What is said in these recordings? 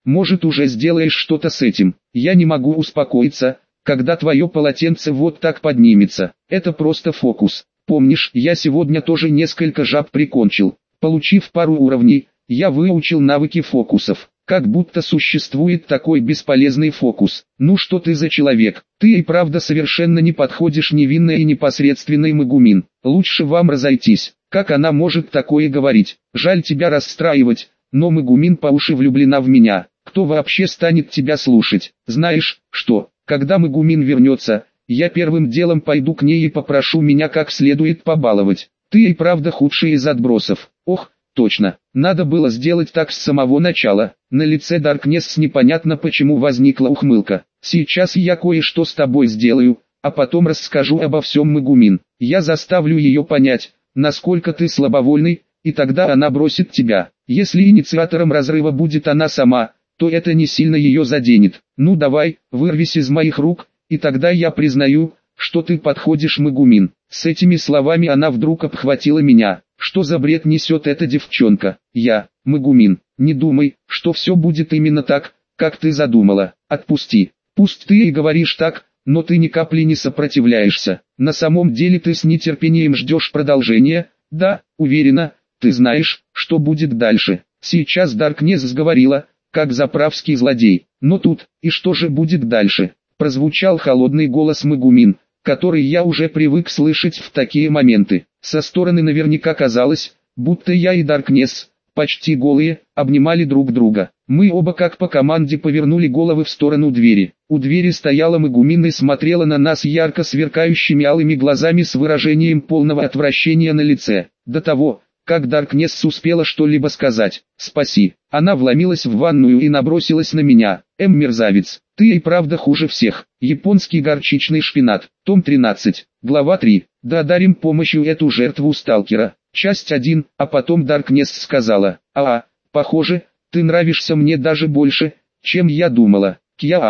может уже сделаешь что-то с этим. Я не могу успокоиться, когда твое полотенце вот так поднимется. Это просто фокус. Помнишь, я сегодня тоже несколько жаб прикончил. Получив пару уровней, я выучил навыки фокусов. Как будто существует такой бесполезный фокус. Ну что ты за человек? Ты и правда совершенно не подходишь, невинной и непосредственной Мегумин. Лучше вам разойтись. Как она может такое говорить? Жаль тебя расстраивать, но Мегумин по уши влюблена в меня. Кто вообще станет тебя слушать? Знаешь, что, когда Мегумин вернется, я первым делом пойду к ней и попрошу меня как следует побаловать. Ты и правда худший из отбросов. Ох, точно, надо было сделать так с самого начала. На лице Даркнесс непонятно почему возникла ухмылка. Сейчас я кое-что с тобой сделаю, а потом расскажу обо всем Мегумин. Я заставлю ее понять, насколько ты слабовольный, и тогда она бросит тебя. Если инициатором разрыва будет она сама, то это не сильно ее заденет. Ну давай, вырвись из моих рук, и тогда я признаю, что ты подходишь Мегумин. С этими словами она вдруг обхватила меня. Что за бред несет эта девчонка? Мегумин, не думай, что все будет именно так, как ты задумала. Отпусти. Пусть ты и говоришь так, но ты ни капли не сопротивляешься. На самом деле ты с нетерпением ждешь продолжения. Да, уверена, ты знаешь, что будет дальше. Сейчас Даркнесс заговорила, как заправский злодей. Но тут, и что же будет дальше? Прозвучал холодный голос Мегумин, который я уже привык слышать в такие моменты. Со стороны наверняка казалось, будто я и Даркнесс, почти голые, обнимали друг друга. Мы оба как по команде повернули головы в сторону двери. У двери стояла Мегумин и смотрела на нас ярко сверкающими алыми глазами с выражением полного отвращения на лице. До того, как Даркнесс успела что-либо сказать. «Спаси». Она вломилась в ванную и набросилась на меня. Мерзавец, ты и правда хуже всех. Японский горчичный шпинат. Том 13. Глава 3. Да одарим помощью эту жертву сталкера. Часть 1. А потом Даркнесс сказала: похоже, ты нравишься мне даже больше, чем я думала.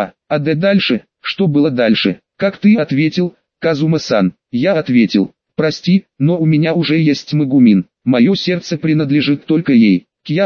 А дальше? Что было дальше? Как ты ответил, Казума-сан? Я ответил: прости, но у меня уже есть Мегумин. Мое сердце принадлежит только ей.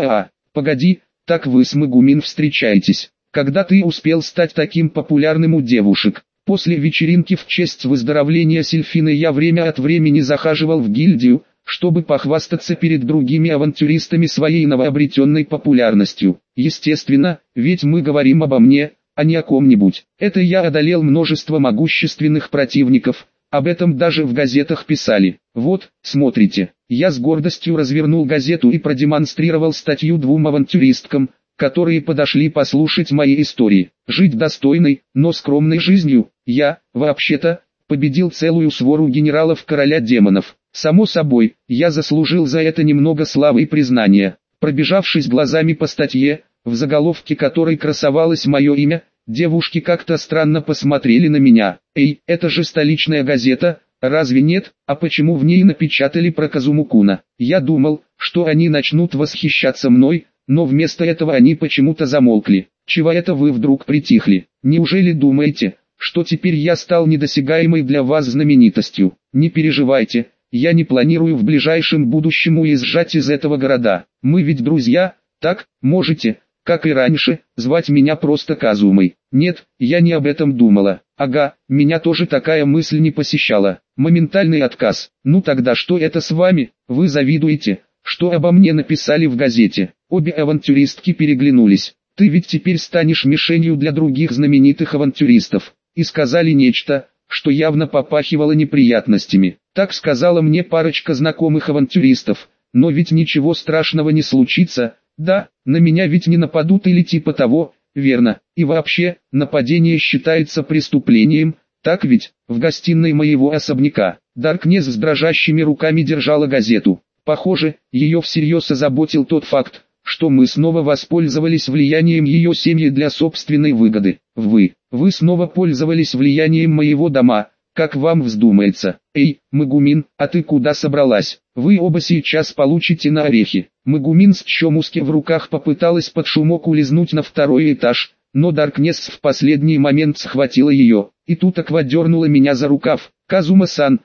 Погоди, так вы с Мегумин встречаетесь. Когда ты успел стать таким популярным у девушек? После вечеринки в честь выздоровления Сильфины я время от времени захаживал в гильдию, чтобы похвастаться перед другими авантюристами своей новообретенной популярностью. Естественно, ведь мы говорим обо мне, а не о ком-нибудь. Это я одолел множество могущественных противников, об этом даже в газетах писали. Вот, смотрите, я с гордостью развернул газету и продемонстрировал статью двум авантюристкам, которые подошли послушать мои истории. Жить достойной, но скромной жизнью, я, вообще-то, победил целую свору генералов короля демонов. Само собой, я заслужил за это немного славы и признания. Пробежавшись глазами по статье, в заголовке которой красовалось мое имя, девушки как-то странно посмотрели на меня. «Эй, это же столичная газета, разве нет? А почему в ней напечатали про Казуму-куна?» Я думал, что они начнут восхищаться мной, но вместо этого они почему-то замолкли. «Чего это вы вдруг притихли? Неужели думаете, что теперь я стал недосягаемой для вас знаменитостью? Не переживайте, я не планирую в ближайшем будущем уезжать из этого города. Мы ведь друзья, так, можете, как и раньше, звать меня просто Казумой». Нет, я не об этом думала. Меня тоже такая мысль не посещала. Моментальный отказ. Ну тогда что это с вами? Вы завидуете, что обо мне написали в газете? Обе авантюристки переглянулись. Ты ведь теперь станешь мишенью для других знаменитых авантюристов. И сказали нечто, что явно попахивало неприятностями. Так сказала мне парочка знакомых авантюристов. Но ведь ничего страшного не случится. Да, на меня ведь не нападут или типа того, верно. И вообще, нападение считается преступлением, так ведь? В гостиной моего особняка Даркнесс с дрожащими руками держала газету. Похоже, ее всерьез озаботил тот факт, что мы снова воспользовались влиянием ее семьи для собственной выгоды. Вы снова пользовались влиянием моего дома, как вам вздумается. Эй, Мегумин, а ты куда собралась? Вы оба сейчас получите на орехи. Мегумин с Чомуски в руках попыталась под шумок улизнуть на второй этаж, но Даркнесс в последний момент схватила ее, и тутоква дернула меня за рукав. Казума-сан,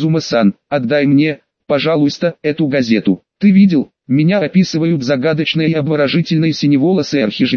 отдай мне, пожалуйста, эту газету. Ты видел, меня описывают загадочные и обворожительные синеволосые архижрецы.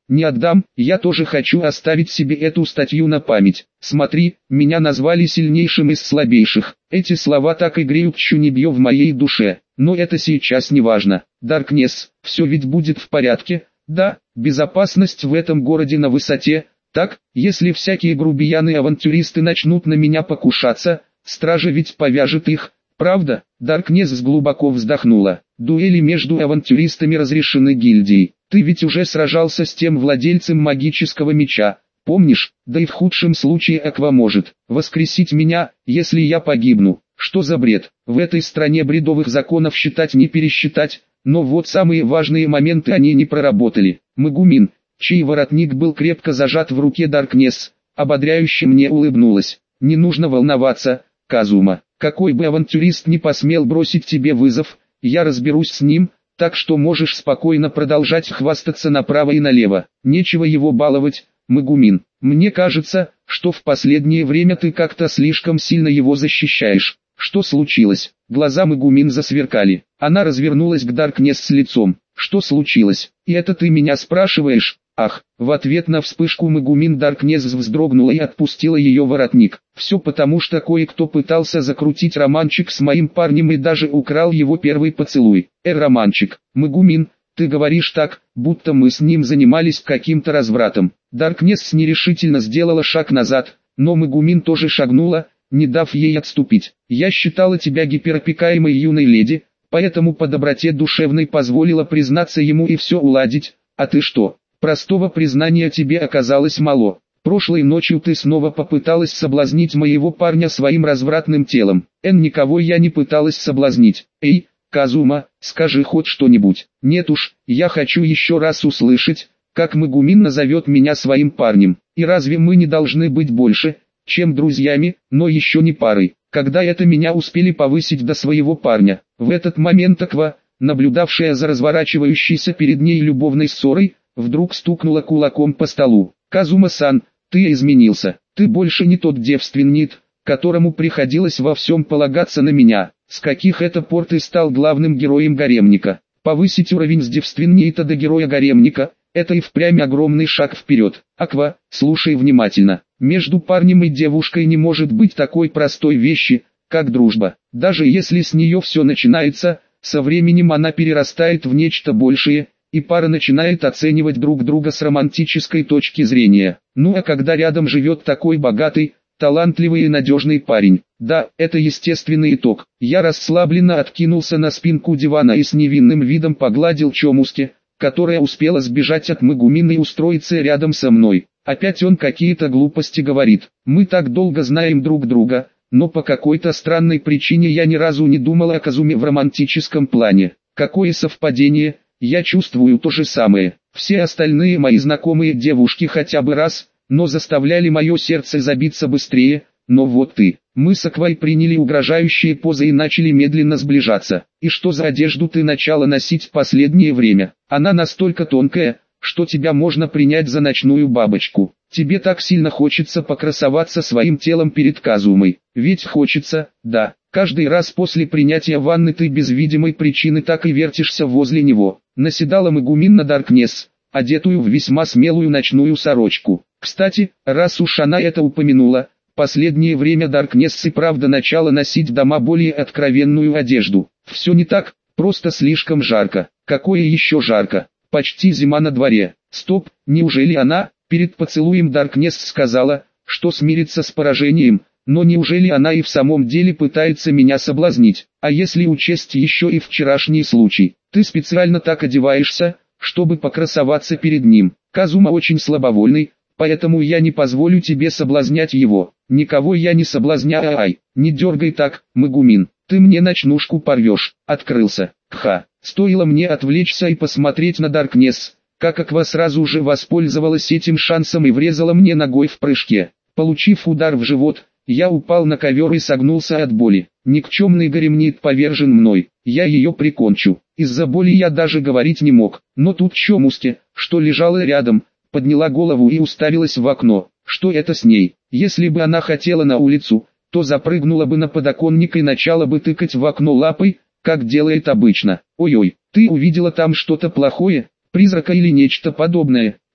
Не отдам, я тоже хочу оставить себе эту статью на память. Смотри, меня назвали сильнейшим из слабейших. Эти слова так и греют чунибьё в моей душе. Но это сейчас не важно. Даркнесс, все ведь будет в порядке. Да, безопасность в этом городе на высоте. Так, если всякие грубияны и авантюристы начнут на меня покушаться, стража ведь повяжет их. Правда? Даркнесс глубоко вздохнула. Дуэли между авантюристами разрешены гильдией. Ты ведь уже сражался с тем владельцем магического меча. Помнишь? Да и в худшем случае Аква может воскресить меня, если я погибну. Что за бред? В этой стране бредовых законов считать не пересчитать, но вот самые важные моменты они не проработали. Магумин, чей воротник был крепко зажат в руке Даркнесс, ободряюще мне улыбнулась. Не нужно волноваться, Казума. Какой бы авантюрист не посмел бросить тебе вызов, я разберусь с ним, так что можешь спокойно продолжать хвастаться направо и налево. Нечего его баловать, Магумин. Мне кажется, что в последнее время ты как-то слишком сильно его защищаешь. Что случилось? Глаза Магумин засверкали. Она развернулась к Даркнесс с лицом. Что случилось? И это ты меня спрашиваешь? Ах, в ответ на вспышку Магумин Даркнесс вздрогнула и отпустила ее воротник. Все потому, что кое-кто пытался закрутить романчик с моим парнем и даже украл его первый поцелуй. Романчик. Магумин, ты говоришь так, будто мы с ним занимались каким-то развратом. Даркнесс нерешительно сделала шаг назад, но Магумин тоже шагнула, не дав ей отступить. Я считала тебя гиперопекаемой юной леди, поэтому по доброте душевной позволила признаться ему и все уладить. А ты что? Простого признания тебе оказалось мало. Прошлой ночью ты снова попыталась соблазнить моего парня своим развратным телом. Никого я не пыталась соблазнить. Эй, Казума, скажи хоть что-нибудь. Нет уж, я хочу еще раз услышать, как Магумин назовет меня своим парнем. И разве мы не должны быть больше, чем друзьями, но еще не парой? Когда это меня успели повысить до своего парня? В этот момент Аква, наблюдавшая за разворачивающейся перед ней любовной ссорой, вдруг стукнула кулаком по столу. «Казума-сан, ты изменился. Ты больше не тот девственник, которому приходилось во всем полагаться на меня. С каких это пор ты стал главным героем гаремника? Повысить уровень с девственника до героя гаремника – это и впрямь огромный шаг вперед. Аква, слушай внимательно. Между парнем и девушкой не может быть такой простой вещи, как дружба. Даже если с нее все начинается, со временем она перерастает в нечто большее, и пара начинает оценивать друг друга с романтической точки зрения. Ну а когда рядом живет такой богатый, талантливый и надежный парень, да, это естественный итог. Я расслабленно откинулся на спинку дивана и с невинным видом погладил Чомуски, которая успела сбежать от Магумина и устроиться рядом со мной. Опять он какие-то глупости говорит. Мы так долго знаем друг друга, но по какой-то странной причине я ни разу не думал о Казуме в романтическом плане. Какое совпадение! Я чувствую то же самое. Все остальные мои знакомые девушки хотя бы раз, но заставляли мое сердце забиться быстрее, но вот ты. Мы с Аквой приняли угрожающие позы и начали медленно сближаться. И что за одежду ты начала носить в последнее время? Она настолько тонкая, что тебя можно принять за ночную бабочку. Тебе так сильно хочется покрасоваться своим телом перед Казумой. Ведь хочется, да. Каждый раз после принятия ванны ты без видимой причины так и вертишься возле него. Наседала Магумин на Даркнесс, одетую в весьма смелую ночную сорочку. Кстати, раз уж она это упомянула, последнее время Даркнесс и правда начала носить дома более откровенную одежду. Все не так, просто слишком жарко. Какое еще жарко? Почти зима на дворе. Стоп, неужели она, перед поцелуем Даркнесс сказала, что смирится с поражением? Но неужели она и в самом деле пытается меня соблазнить? А если учесть еще и вчерашний случай? Ты специально так одеваешься, чтобы покрасоваться перед ним. Казума очень слабовольный, поэтому я не позволю тебе соблазнять его. Никого я не соблазняю. Ай, не дергай так, Магумин. Ты мне ночнушку порвешь. Открылся. Кха. Стоило мне отвлечься и посмотреть на Даркнесс, как Аква сразу же воспользовалась этим шансом и врезала мне ногой в прыжке. Получив удар в живот, я упал на ковер и согнулся от боли. Никчемный гаремник повержен мной, я ее прикончу. Из-за боли я даже говорить не мог. Но тут Чомуски, что лежала рядом, подняла голову и уставилась в окно. Что это с ней? Если бы она хотела на улицу, то запрыгнула бы на подоконник и начала бы тыкать в окно лапой, как делает обычно. Ой-ой, ты увидела там что-то плохое, призрака или нечто подобное?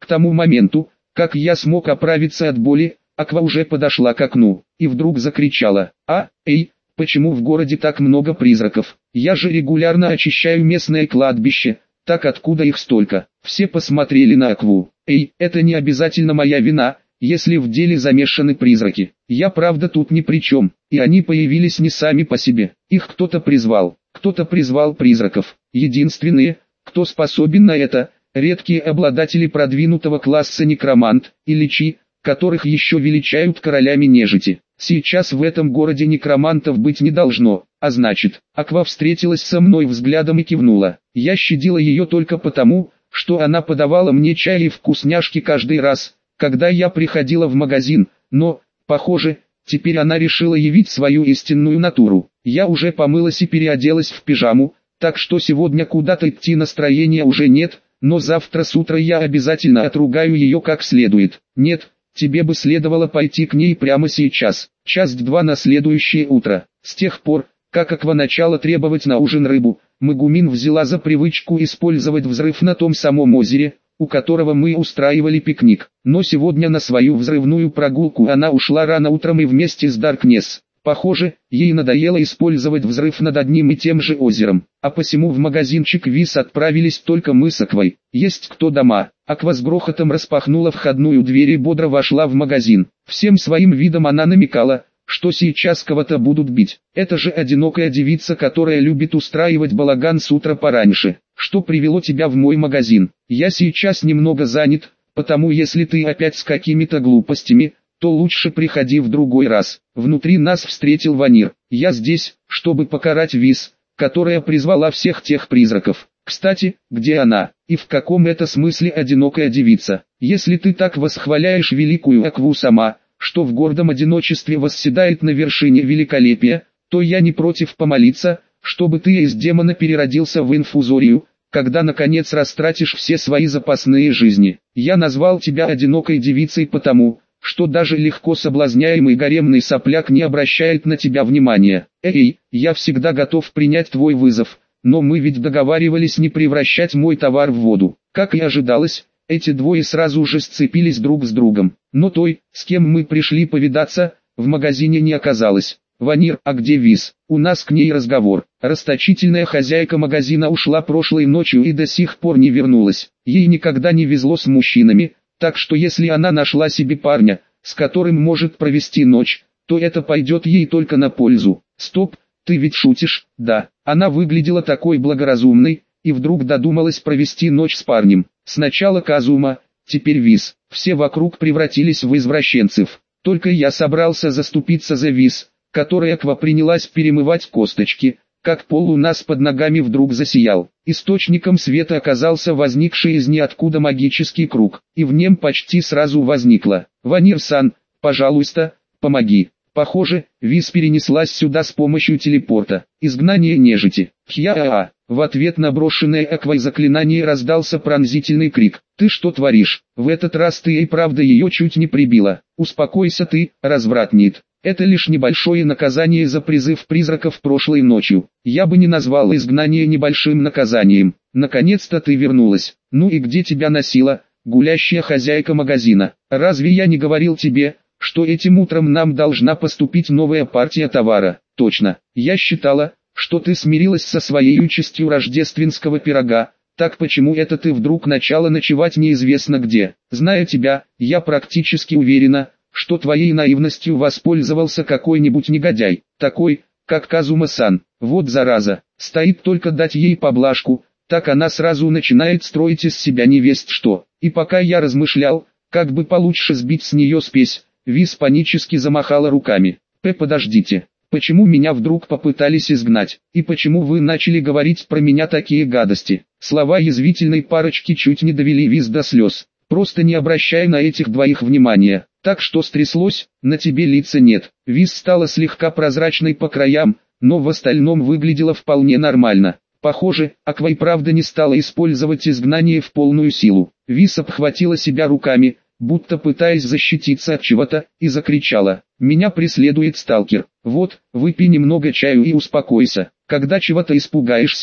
К тому моменту, как я смог оправиться от боли, Аква уже подошла к окну, и вдруг закричала: эй, почему в городе так много призраков? Я же регулярно очищаю местное кладбище, так откуда их столько?» Все посмотрели на Акву. «Эй, это не обязательно моя вина, если в деле замешаны призраки. Я правда тут ни при чем, и они появились не сами по себе. Их кто-то призвал призраков. Единственные, кто способен на это, редкие обладатели продвинутого класса некромант и личи, которых еще величают королями нежити. Сейчас в этом городе некромантов быть не должно, а значит...» Аква встретилась со мной взглядом и кивнула. Я щадила ее только потому, что она подавала мне чай и вкусняшки каждый раз, когда я приходила в магазин, но, похоже, теперь она решила явить свою истинную натуру. Я уже помылась и переоделась в пижаму, так что сегодня куда-то идти настроения уже нет, но завтра с утра я обязательно отругаю ее как следует. «Нет, тебе бы следовало пойти к ней прямо сейчас». Часть 2 на следующее утро. С тех пор, как Аква начала требовать на ужин рыбу, Магумин взяла за привычку использовать взрыв на том самом озере, у которого мы устраивали пикник. Но сегодня на свою взрывную прогулку она ушла рано утром и вместе с Даркнесс. Похоже, ей надоело использовать взрыв над одним и тем же озером, а посему в магазинчик Вис отправились только мы с Аквой. «Есть кто дома?» Аква с грохотом распахнула входную дверь и бодро вошла в магазин. Всем своим видом она намекала, что сейчас кого-то будут бить. Это же одинокая девица, которая любит устраивать балаган с утра пораньше. «Что привело тебя в мой магазин?» «Я сейчас немного занят, потому если ты опять с какими-то глупостями, то лучше приходи в другой раз». Внутри нас встретил Ванир. «Я здесь, чтобы покарать Вис, которая призвала всех тех призраков. Кстати, где она, и в каком это смысле одинокая девица? Если ты так восхваляешь великую Акву сама, что в гордом одиночестве восседает на вершине великолепия, то я не против помолиться, чтобы ты из демона переродился в инфузорию, когда наконец растратишь все свои запасные жизни. Я назвал тебя одинокой девицей потому, что даже легко соблазняемый гаремный сопляк не обращает на тебя внимания. Эй, я всегда готов принять твой вызов, но мы ведь договаривались не превращать мой товар в воду». Как и ожидалось, эти двое сразу же сцепились друг с другом. Но той, с кем мы пришли повидаться, в магазине не оказалось. «Ванир, а где Вис? У нас к ней разговор». Расточительная хозяйка магазина ушла прошлой ночью и до сих пор не вернулась. Ей никогда не везло с мужчинами, так что если она нашла себе парня, с которым может провести ночь, то это пойдет ей только на пользу. «Стоп, ты ведь шутишь?» «Да». Она выглядела такой благоразумной, и вдруг додумалась провести ночь с парнем. Сначала Казума, теперь Вис. Все вокруг превратились в извращенцев. Только я собрался заступиться за Вис, которая Аква принялась перемывать косточки, как пол у нас под ногами вдруг засиял. Источником света оказался возникший из ниоткуда магический круг, и в нем почти сразу возникло: «Ванир-сан, пожалуйста, помоги». Похоже, Вис перенеслась сюда с помощью телепорта. Изгнание нежити. Хья-а-а. В ответ на брошенное Аквой заклинание раздался пронзительный крик. «Ты что творишь? В этот раз ты и правда ее чуть не прибила. Успокойся ты, развратник. Это лишь небольшое наказание за призыв призраков прошлой ночью. Я бы не назвал изгнание небольшим наказанием. Наконец-то ты вернулась. Ну и где тебя носила, гулящая хозяйка магазина? Разве я не говорил тебе, что этим утром нам должна поступить новая партия товара?» «Точно. Я считала, что ты смирилась со своей участью рождественского пирога. Так почему это ты вдруг начала ночевать неизвестно где? Зная тебя, я практически уверена, что твоей наивностью воспользовался какой-нибудь негодяй, такой, как Казума-сан. Вот зараза, стоит только дать ей поблажку, так она сразу начинает строить из себя невесть что». И пока я размышлял, как бы получше сбить с нее спесь, Вис панически замахала руками. Подождите, почему меня вдруг попытались изгнать, и почему вы начали говорить про меня такие гадости?» Слова язвительной парочки чуть не довели Вис до слез. «Просто не обращай на этих двоих внимания. Так что стряслось, на тебе лица нет». Вис стала слегка прозрачной по краям, но в остальном выглядела вполне нормально. Похоже, Аква и правда не стала использовать изгнание в полную силу. Вис обхватила себя руками, будто пытаясь защититься от чего-то, и закричала: «Меня преследует сталкер. Вот, выпей немного чаю и успокойся. Когда чего-то испугаешься,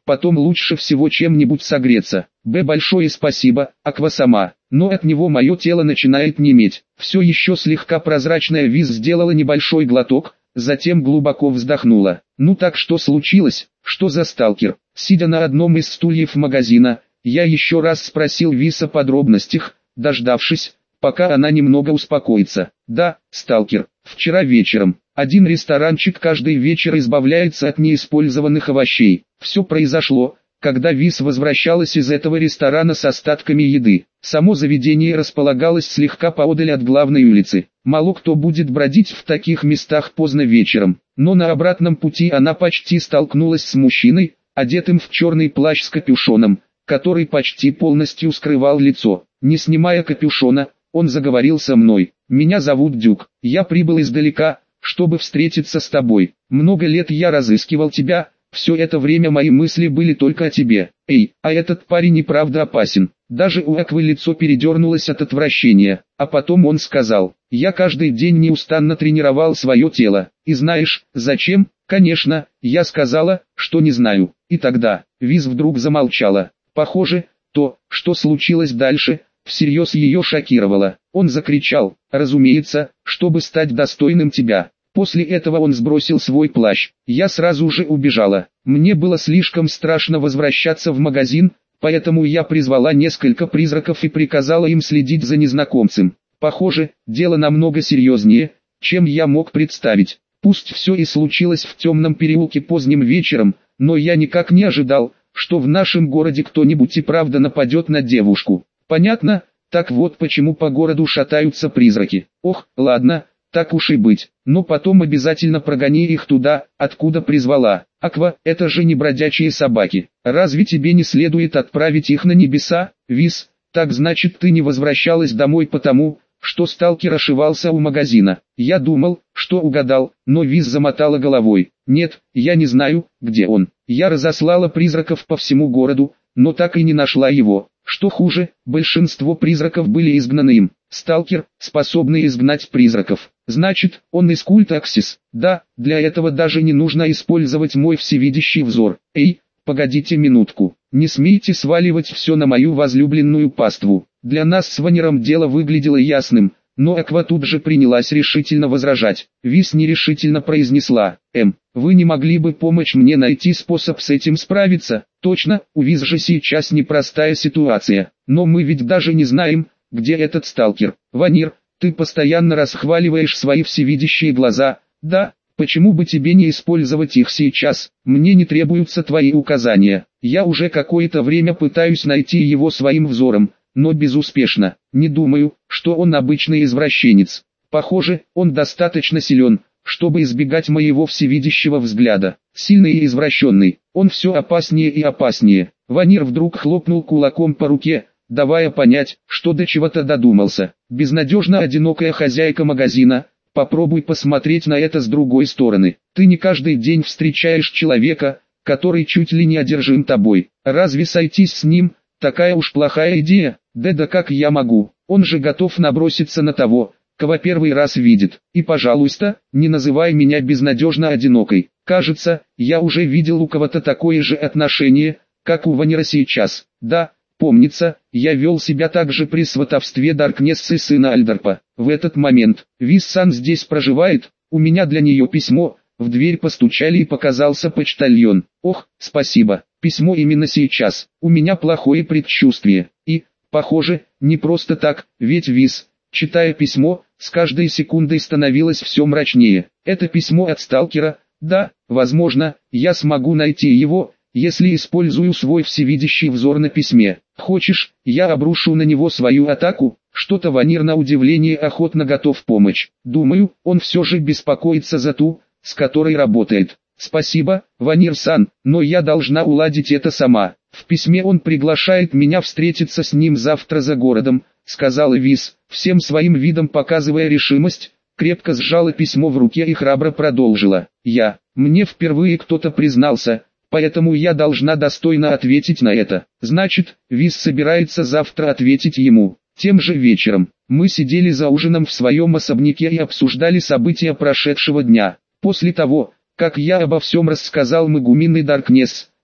потом лучше всего чем-нибудь согреться. Б. Большое спасибо, Аква-сама. Но от него мое тело начинает неметь. Все еще слегка прозрачная Виз сделала небольшой глоток, затем глубоко вздохнула. Ну так что случилось? Что за сталкер? Сидя на одном из стульев магазина, я еще раз спросил Виз о подробностях, дождавшись, пока она немного успокоится. Да, сталкер. Вчера вечером. Один ресторанчик каждый вечер избавляется от неиспользованных овощей. Все произошло, когда Виз возвращалась из этого ресторана с остатками еды. Само заведение располагалось слегка поодаль от главной улицы. Мало кто будет бродить в таких местах поздно вечером. Но на обратном пути она почти столкнулась с мужчиной, одетым в черный плащ с капюшоном, который почти полностью скрывал лицо. Не снимая капюшона, он заговорил со мной. «Меня зовут Дюк. Я прибыл издалека, чтобы встретиться с тобой. Много лет я разыскивал тебя, все это время мои мысли были только о тебе. Эй, а этот парень и правда опасен». Даже у Аквы лицо передернулось от отвращения, а потом он сказал: «Я каждый день неустанно тренировал свое тело. И знаешь, зачем?» «Конечно», я сказала, что не знаю. И тогда Виз вдруг замолчала. Похоже, то, что случилось дальше, всерьез ее шокировало. Он закричал: «Разумеется, чтобы стать достойным тебя». После этого он сбросил свой плащ. Я сразу же убежала. Мне было слишком страшно возвращаться в магазин, поэтому я призвала несколько призраков и приказала им следить за незнакомцем. Похоже, дело намного серьезнее, чем я мог представить. Пусть все и случилось в темном переулке поздним вечером, но я никак не ожидал, что в нашем городе кто-нибудь и правда нападет на девушку. Понятно? Так вот почему по городу шатаются призраки. Ох, ладно, так уж и быть. Но потом обязательно прогони их туда, откуда призвала. Аква, это же не бродячие собаки. Разве тебе не следует отправить их на небеса, Виз? Так значит ты не возвращалась домой потому, что сталкер ошивался у магазина. Я думал, что угадал, но Виз замотала головой. Нет, я не знаю, где он. Я разослала призраков по всему городу, но так и не нашла его. Что хуже, большинство призраков были изгнаны им. Сталкер, способный изгнать призраков. Значит, он из культа Аксис. Да, для этого даже не нужно использовать мой всевидящий взор. Эй, погодите минутку. Не смейте сваливать все на мою возлюбленную паству. Для нас с Ванером дело выглядело ясным, но Аква тут же принялась решительно возражать. Виз нерешительно произнесла: вы не могли бы помочь мне найти способ с этим справиться? Точно, у Виз же сейчас непростая ситуация, но мы ведь даже не знаем, где этот сталкер. Ванир, ты постоянно расхваливаешь свои всевидящие глаза. Да, почему бы тебе не использовать их сейчас? Мне не требуются твои указания. Я уже какое-то время пытаюсь найти его своим взором, но безуспешно. Не думаю, что он обычный извращенец. Похоже, он достаточно силен, чтобы избегать моего всевидящего взгляда. Сильный и извращенный, он все опаснее и опаснее. Ванир вдруг хлопнул кулаком по руке, давая понять, что до чего-то додумался. Безнадежно одинокая хозяйка магазина, попробуй посмотреть на это с другой стороны. Ты не каждый день встречаешь человека, который чуть ли не одержим тобой. Разве сойтись с ним такая уж плохая идея? Да как я могу? Он же готов наброситься на того, кого первый раз видит. И пожалуйста, не называй меня безнадежно одинокой. Кажется, я уже видел у кого-то такое же отношение, как у Ванера сейчас. Да, помнится, я вел себя так же при сватовстве Даркнессы сына Альдарпа. В этот момент, Виз-сан здесь проживает, у меня для нее письмо. В дверь постучали и показался почтальон. Ох, спасибо, письмо именно сейчас. У меня плохое предчувствие. И, похоже, не просто так, ведь Виз, читая письмо, с каждой секундой становилось все мрачнее. Это письмо от сталкера. Да, возможно, я смогу найти его, если использую свой всевидящий взор на письме. Хочешь, я обрушу на него свою атаку? Что-то Ванир на удивление охотно готов помочь. Думаю, он все же беспокоится за ту, с которой работает. Спасибо, Ванир-сан, но я должна уладить это сама. В письме он приглашает меня встретиться с ним завтра за городом, сказала Виз, всем своим видом показывая решимость, крепко сжала письмо в руке и храбро продолжила. Мне впервые кто-то признался, поэтому я должна достойно ответить на это. Значит, Виз собирается завтра ответить ему. Тем же вечером, мы сидели за ужином в своем особняке и обсуждали события прошедшего дня. После того, как я обо всем рассказал Магумин и Даркнесс,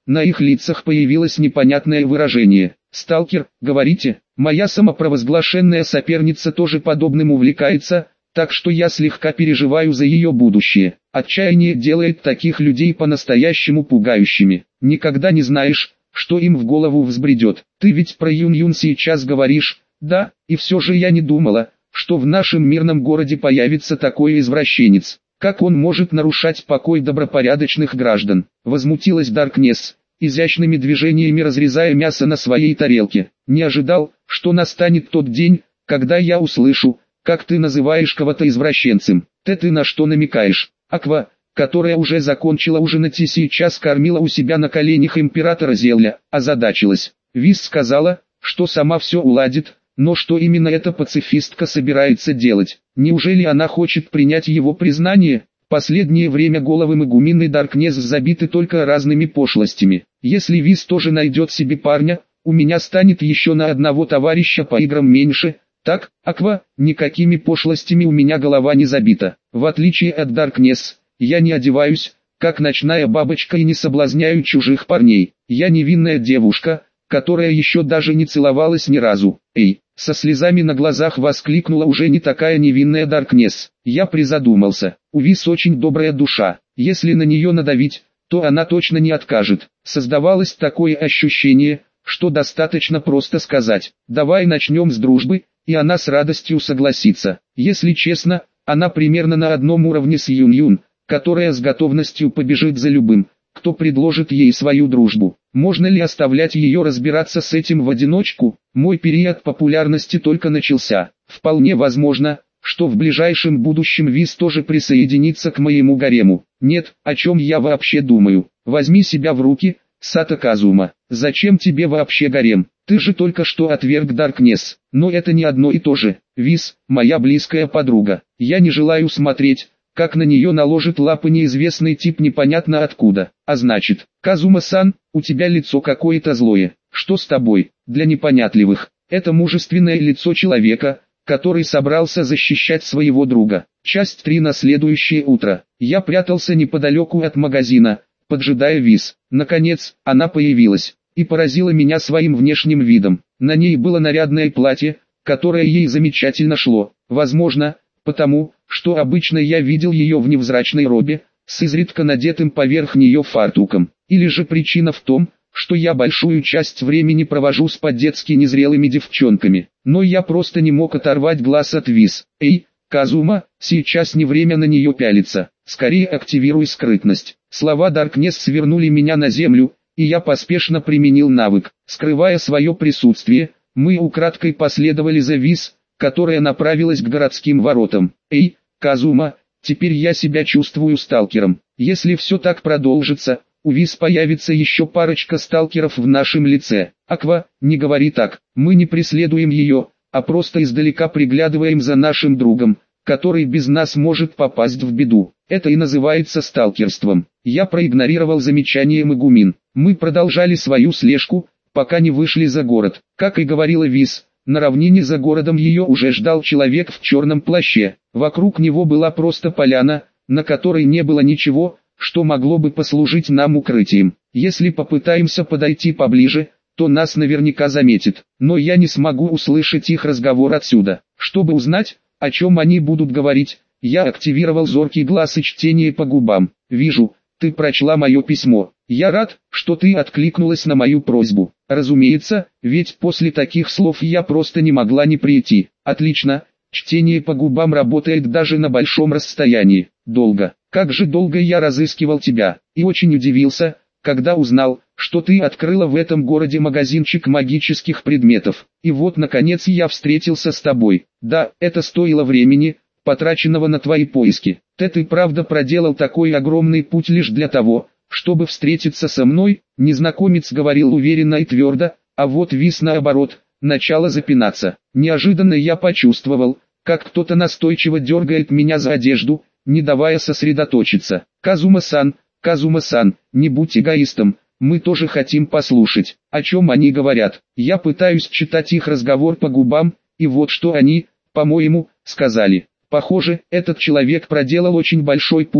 На их лицах появилось непонятное выражение. «Сталкер, говорите?» Моя самопровозглашенная соперница тоже подобным увлекается, так что я слегка переживаю за ее будущее. Отчаяние делает таких людей по-настоящему пугающими. Никогда не знаешь, что им в голову взбредет. Ты ведь про Юн-Юн сейчас говоришь? Да, и все же я не думала, что в нашем мирном городе появится такой извращенец. Как он может нарушать покой добропорядочных граждан? Возмутилась Даркнесс, изящными движениями разрезая мясо на своей тарелке. Не ожидал, что настанет тот день, когда я услышу, как ты называешь кого-то извращенцем. Ты на что намекаешь? Аква, которая уже закончила ужинать и сейчас кормила у себя на коленях императора Зелья, озадачилась. Виз сказала, что сама все уладит, но что именно эта пацифистка собирается делать? Неужели она хочет принять его признание? Последнее время головы Мегумин и Даркнесс забиты только разными пошлостями. Если Виз тоже найдет себе парня, у меня станет еще на одного товарища по играм меньше. Так, Аква, никакими пошлостями у меня голова не забита. В отличие от Даркнесс, я не одеваюсь, как ночная бабочка, и не соблазняю чужих парней. Я невинная девушка, которая еще даже не целовалась ни разу. Эй, со слезами на глазах воскликнула уже не такая невинная Даркнесс. Я призадумался. У Виз очень добрая душа. Если на нее надавить, то она точно не откажет. Создавалось такое ощущение, что достаточно просто сказать: «Давай начнем с дружбы», и она с радостью согласится. Если честно, она примерно на одном уровне с Юн-Юн, которая с готовностью побежит за любым, кто предложит ей свою дружбу. Можно ли оставлять ее разбираться с этим в одиночку? Мой период популярности только начался. Вполне возможно, что в ближайшем будущем Виз тоже присоединится к моему гарему. Нет, о чем я вообще думаю? Возьми себя в руки, Сато Казума. Зачем тебе вообще гарем? Ты же только что отверг Даркнесс. Но это не одно и то же. Виз, моя близкая подруга. Я не желаю смотреть, как на нее наложит лапы неизвестный тип непонятно откуда. А значит, Казума-сан, у тебя лицо какое-то злое. Что с тобой? Для непонятливых, это мужественное лицо человека, который собрался защищать своего друга. Часть 3 на следующее утро. Я прятался неподалеку от магазина, поджидая Виз. Наконец, она появилась и поразила меня своим внешним видом. На ней было нарядное платье, которое ей замечательно шло. Возможно, потому, что обычно я видел ее в невзрачной робе, с изредка надетым поверх нее фартуком. Или же причина в том, что я большую часть времени провожу с по-детски незрелыми девчонками. Но я просто не мог оторвать глаз от Виз. Эй, Казума, сейчас не время на нее пялиться. Скорее активируй скрытность. Слова Даркнесс свернули меня на землю, и я поспешно применил навык. Скрывая свое присутствие, мы украдкой последовали за Виз, которая направилась к городским воротам. Эй, Казума, теперь я себя чувствую сталкером. Если все так продолжится, у Виз появится еще парочка сталкеров в нашем лице. Аква, не говори так, мы не преследуем ее, а просто издалека приглядываем за нашим другом, который без нас может попасть в беду. Это и называется сталкерством. Я проигнорировал замечание Мегумин. Мы продолжали свою слежку, пока не вышли за город. Как и говорила Виз, на равнине за городом ее уже ждал человек в черном плаще. Вокруг него была просто поляна, на которой не было ничего, что могло бы послужить нам укрытием. Если попытаемся подойти поближе, то нас наверняка заметит. Но я не смогу услышать их разговор отсюда. Чтобы узнать, о чем они будут говорить, я активировал зоркий глаз и чтение по губам. Вижу, ты прочла мое письмо. Я рад, что ты откликнулась на мою просьбу. Разумеется, ведь после таких слов я просто не могла не прийти. Отлично, чтение по губам работает даже на большом расстоянии. Долго, как же долго я разыскивал тебя, и очень удивился, когда узнал, что ты открыла в этом городе магазинчик магических предметов. И вот наконец я встретился с тобой. Да, это стоило времени, потраченного на твои поиски. Ты правда проделал такой огромный путь лишь для того, чтобы встретиться со мной? Незнакомец говорил уверенно и твердо, а вот Виз наоборот, начала запинаться. Неожиданно я почувствовал, как кто-то настойчиво дергает меня за одежду, не давая сосредоточиться. Казума-сан, Казума-сан, не будь эгоистом, мы тоже хотим послушать, о чем они говорят. Я пытаюсь читать их разговор по губам, и вот что они, по-моему, сказали. Похоже, этот человек проделал очень большой путь,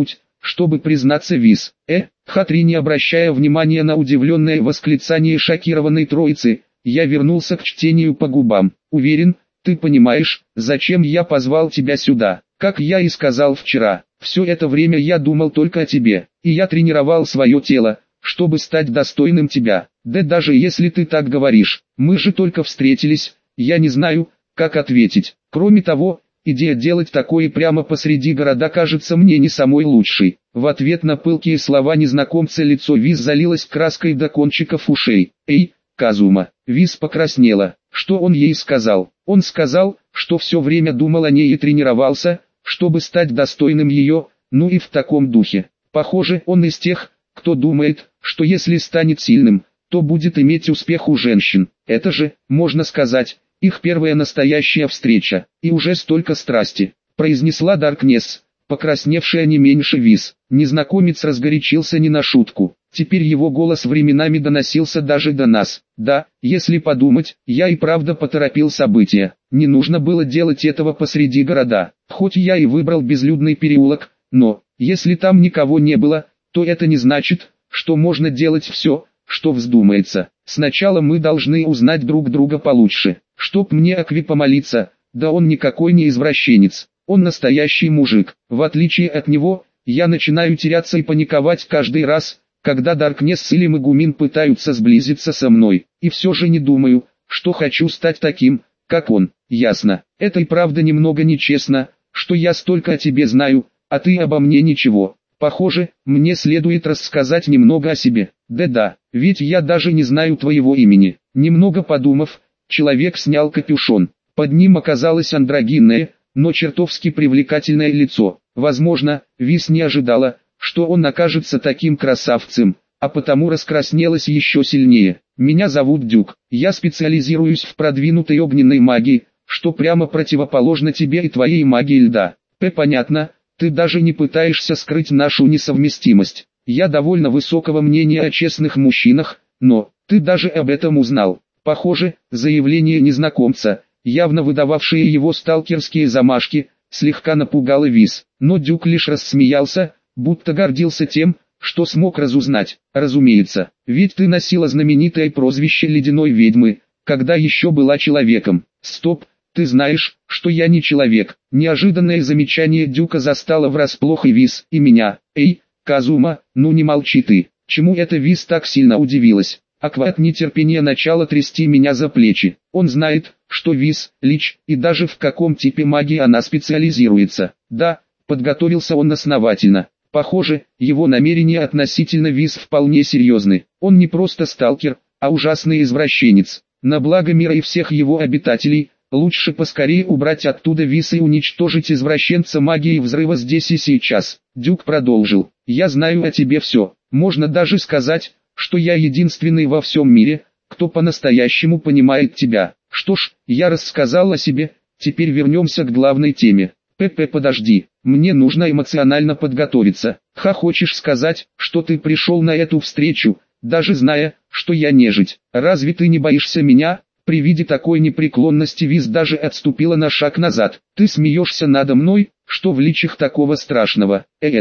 чтобы признаться Виз. Хатри, не обращая внимания на удивленное восклицание шокированной троицы, я вернулся к чтению по губам. Уверен, ты понимаешь, зачем я позвал тебя сюда. Как я и сказал вчера, все это время я думал только о тебе, и я тренировал свое тело, чтобы стать достойным тебя. Да даже если ты так говоришь, мы же только встретились, я не знаю, как ответить. Кроме того, идея делать такое прямо посреди города кажется мне не самой лучшей. В ответ на пылкие слова незнакомца лицо Виз залилось краской до кончиков ушей. «Эй, Казума!» Виз покраснела. Что он ей сказал? Он сказал, что все время думал о ней и тренировался, чтобы стать достойным ее, ну и в таком духе. Похоже, он из тех, кто думает, что если станет сильным, то будет иметь успех у женщин. Это же, можно сказать, их первая настоящая встреча, и уже столько страсти, произнесла Даркнесс, покрасневшая не меньше Виз. Незнакомец разгорячился не на шутку. Теперь его голос временами доносился даже до нас. Да, если подумать, я и правда поторопил события. Не нужно было делать этого посреди города. Хоть я и выбрал безлюдный переулок, но, если там никого не было, то это не значит, что можно делать все, что вздумается. Сначала мы должны узнать друг друга получше. Чтоб мне Акви помолиться, да он никакой не извращенец. Он настоящий мужик. В отличие от него, я начинаю теряться и паниковать каждый раз, когда Даркнесс или Магумин пытаются сблизиться со мной. И все же не думаю, что хочу стать таким, как он. Ясно. Это и правда немного нечестно, что я столько о тебе знаю, а ты обо мне ничего. Похоже, мне следует рассказать немного о себе. Да-да, ведь я даже не знаю твоего имени. Немного подумав, человек снял капюшон. Под ним оказалось андрогинное, но чертовски привлекательное лицо. Возможно, Виз не ожидала, что он окажется таким красавцем, а потому раскраснелась еще сильнее. Меня зовут Дюк, я специализируюсь в продвинутой огненной магии, что прямо противоположно тебе и твоей магии льда. Понятно, ты даже не пытаешься скрыть нашу несовместимость. Я довольно высокого мнения о честных мужчинах, но ты даже об этом узнал. Похоже, заявление незнакомца, явно выдававшее его сталкерские замашки, слегка напугало Виз. Но Дюк лишь рассмеялся, будто гордился тем, что смог разузнать. Разумеется, ведь ты носила знаменитое прозвище ледяной ведьмы, когда еще была человеком. Стоп, ты знаешь, что я не человек. Неожиданное замечание Дюка застало врасплох и Виз, и меня. Эй, Казума, ну не молчи ты. Чему эта Виз так сильно удивилась? Аква от нетерпения начала трясти меня за плечи. Он знает, что Виз, Лич, и даже в каком типе магии она специализируется. Да, подготовился он основательно. Похоже, его намерения относительно Виз вполне серьезны. Он не просто сталкер, а ужасный извращенец. На благо мира и всех его обитателей, лучше поскорее убрать оттуда Виз и уничтожить извращенца магией взрыва здесь и сейчас. Дюк продолжил. Я знаю о тебе все. Можно даже сказать, что я единственный во всем мире, кто по-настоящему понимает тебя. Что ж, я рассказал о себе, теперь вернемся к главной теме. Подожди, мне нужно эмоционально подготовиться. Хочешь сказать, что ты пришел на эту встречу, даже зная, что я нежить? Разве ты не боишься меня? При виде такой непреклонности Виз даже отступила на шаг назад. Ты смеешься надо мной, что в личах такого страшного?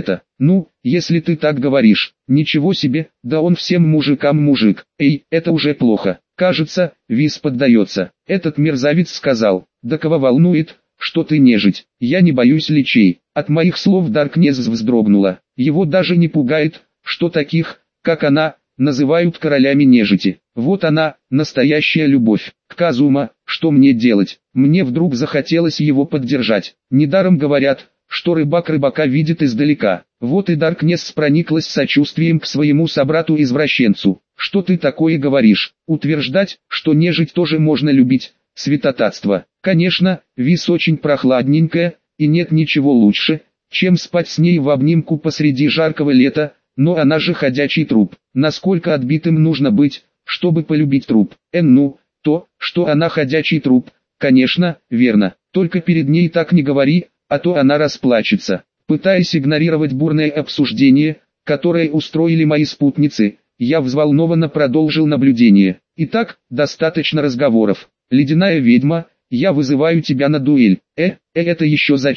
Ну, если ты так говоришь, ничего себе, да он всем мужикам мужик. Эй, это уже плохо. Кажется, Виз поддается. Этот мерзавец сказал, да кого волнует, что ты нежить? Я не боюсь личей. От моих слов Даркнесс вздрогнула. Его даже не пугает, что таких, как она, называют королями нежити. Вот она, настоящая любовь. Казума, что мне делать? Мне вдруг захотелось его поддержать. Недаром говорят, что рыбак рыбака видит издалека. Вот и Даркнесс прониклась сочувствием к своему собрату-извращенцу. Что ты такое говоришь? Утверждать, что нежить тоже можно любить? Святотатство. Конечно, Виз очень прохладненькая, и нет ничего лучше, чем спать с ней в обнимку посреди жаркого лета, но она же ходячий труп. Насколько отбитым нужно быть, чтобы полюбить труп? Ну, то, что она ходячий труп, конечно, верно. Только перед ней так не говори, а то она расплачется. Пытаясь игнорировать бурное обсуждение, которое устроили мои спутницы, я взволнованно продолжил наблюдение. Итак, достаточно разговоров. Ледяная ведьма, я вызываю тебя на дуэль. Это еще зачем?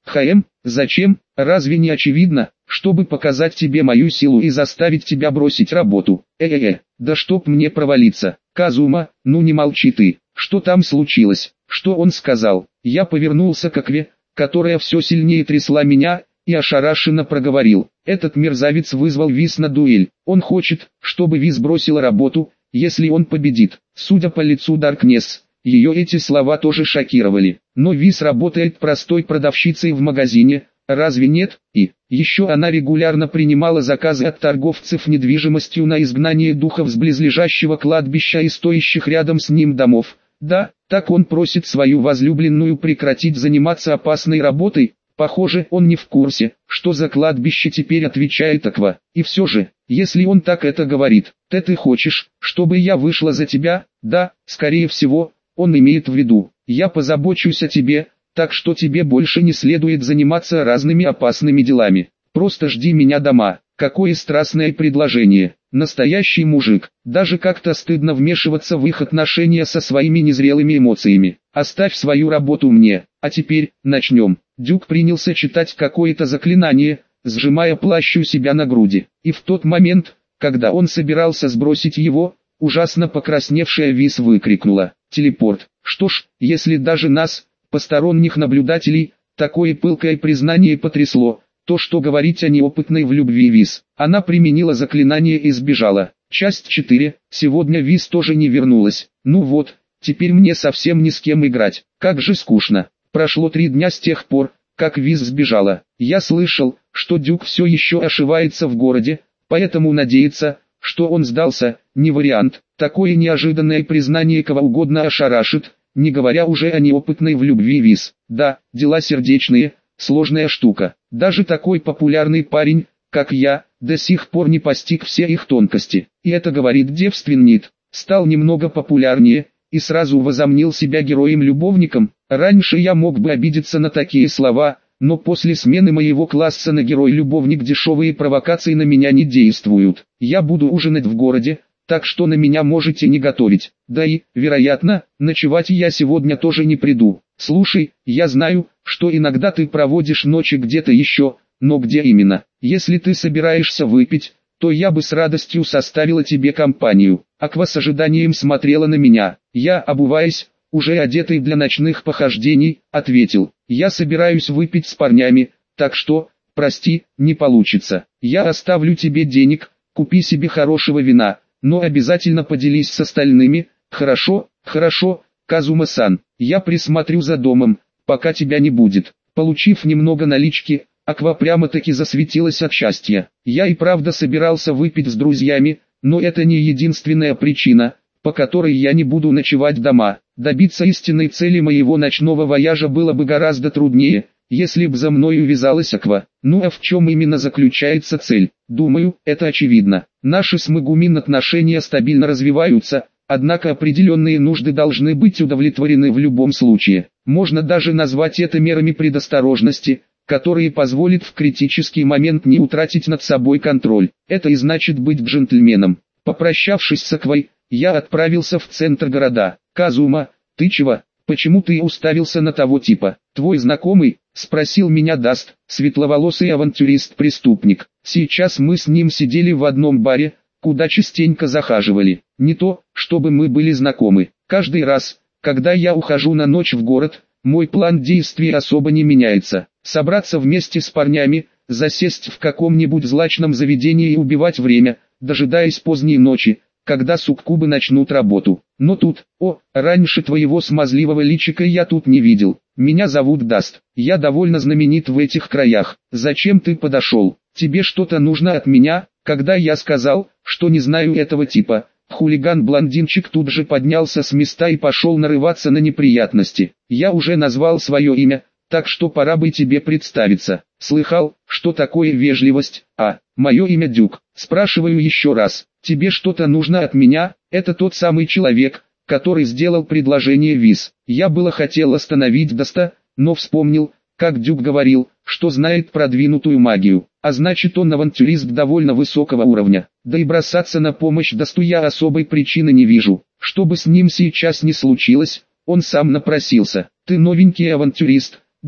Зачем? Разве не очевидно, чтобы показать тебе мою силу и заставить тебя бросить работу? Да чтоб мне провалиться. Казума, ну не молчи ты. Что там случилось? Что он сказал? Я повернулся к Акве, которая все сильнее трясла меня, и ошарашенно проговорил. Этот мерзавец вызвал Виз на дуэль. Он хочет, чтобы Виз бросила работу, если он победит. Судя по лицу Даркнесс, ее эти слова тоже шокировали. Но Виз работает простой продавщицей в магазине, разве нет? И еще она регулярно принимала заказы от торговцев недвижимостью на изгнание духов с близлежащего кладбища и стоящих рядом с ним домов. Да, так он просит свою возлюбленную прекратить заниматься опасной работой. Похоже, он не в курсе, что за кладбище теперь отвечает Аква. И все же, если он так это говорит, ты хочешь, чтобы я вышла за тебя? Да, скорее всего, он имеет в виду, я позабочусь о тебе, так что тебе больше не следует заниматься разными опасными делами. Просто жди меня дома. Какое страстное предложение. Настоящий мужик. Даже как-то стыдно вмешиваться в их отношения со своими незрелыми эмоциями. Оставь свою работу мне. А теперь, начнем. Дюк принялся читать какое-то заклинание, сжимая плащ у себя на груди. И в тот момент, когда он собирался сбросить его, ужасно покрасневшая Виз выкрикнула: «Телепорт!» Что ж, если даже нас, посторонних наблюдателей, такое пылкое признание потрясло, то что говорить о неопытной в любви Виз. Она применила заклинание и сбежала. Часть 4. Сегодня Виз тоже не вернулась. Ну вот, теперь мне совсем ни с кем играть. Как же скучно. Прошло 3 дня с тех пор, как Виз сбежала. Я слышал, что Дюк все еще ошивается в городе, поэтому надеяться, что он сдался, не вариант. Такое неожиданное признание кого угодно ошарашит, не говоря уже о неопытной в любви Виз. Да, дела сердечные, сложная штука. Даже такой популярный парень, как я, до сих пор не постиг все их тонкости. И это, говорит девственник, стал немного популярнее, и сразу возомнил себя героем-любовником. Раньше я мог бы обидеться на такие слова, но после смены моего класса на герой-любовник дешевые провокации на меня не действуют. Я буду ужинать в городе, так что на меня можете не готовить. Да и, вероятно, ночевать я сегодня тоже не приду. Слушай, я знаю, что иногда ты проводишь ночи где-то еще, но где именно? Если ты собираешься выпить, то я бы с радостью составила тебе компанию. Аква с ожиданием смотрела на меня. Я, обуваясь, уже одетый для ночных похождений, ответил: я собираюсь выпить с парнями, так что, прости, не получится. Я оставлю тебе денег, купи себе хорошего вина, но обязательно поделись с остальными. Хорошо, Казума-сан, я присмотрю за домом, пока тебя не будет. Получив немного налички, Аква прямо-таки засветилась от счастья. Я и правда собирался выпить с друзьями, но это не единственная причина, по которой я не буду ночевать дома. Добиться истинной цели моего ночного вояжа было бы гораздо труднее, если б за мной увязалась Аква. Ну а в чем именно заключается цель? Думаю, это очевидно. Наши с Мегумин отношения стабильно развиваются, однако определенные нужды должны быть удовлетворены в любом случае. Можно даже назвать это мерами предосторожности, которые позволят в критический момент не утратить над собой контроль. Это и значит быть джентльменом. Попрощавшись с Аквой, я отправился в центр города. «Казума, ты чего? Почему ты уставился на того типа? Твой знакомый?» — спросил меня Даст, светловолосый авантюрист-преступник. Сейчас мы с ним сидели в одном баре, куда частенько захаживали. Не то, чтобы мы были знакомы. Каждый раз, когда я ухожу на ночь в город, мой план действий особо не меняется. Собраться вместе с парнями, засесть в каком-нибудь злачном заведении и убивать время, дожидаясь поздней ночи, когда суккубы начнут работу. Но тут, раньше твоего смазливого личика я тут не видел. Меня зовут Даст. Я довольно знаменит в этих краях. Зачем ты подошел? Тебе что-то нужно от меня? Когда я сказал, что не знаю этого типа, хулиган-блондинчик тут же поднялся с места и пошел нарываться на неприятности. Я уже назвал свое имя, так что пора бы тебе представиться. Слыхал, что такое вежливость? Мое имя Дюк. Спрашиваю еще раз, тебе что-то нужно от меня? Это тот самый человек, который сделал предложение Виз. Я было хотел остановить Даста, но вспомнил, как Дюк говорил, что знает продвинутую магию, а значит он авантюрист довольно высокого уровня. Да и бросаться на помощь Дасту я особой причины не вижу. Что бы с ним сейчас ни случилось, он сам напросился. Ты новенький авантюрист? Да,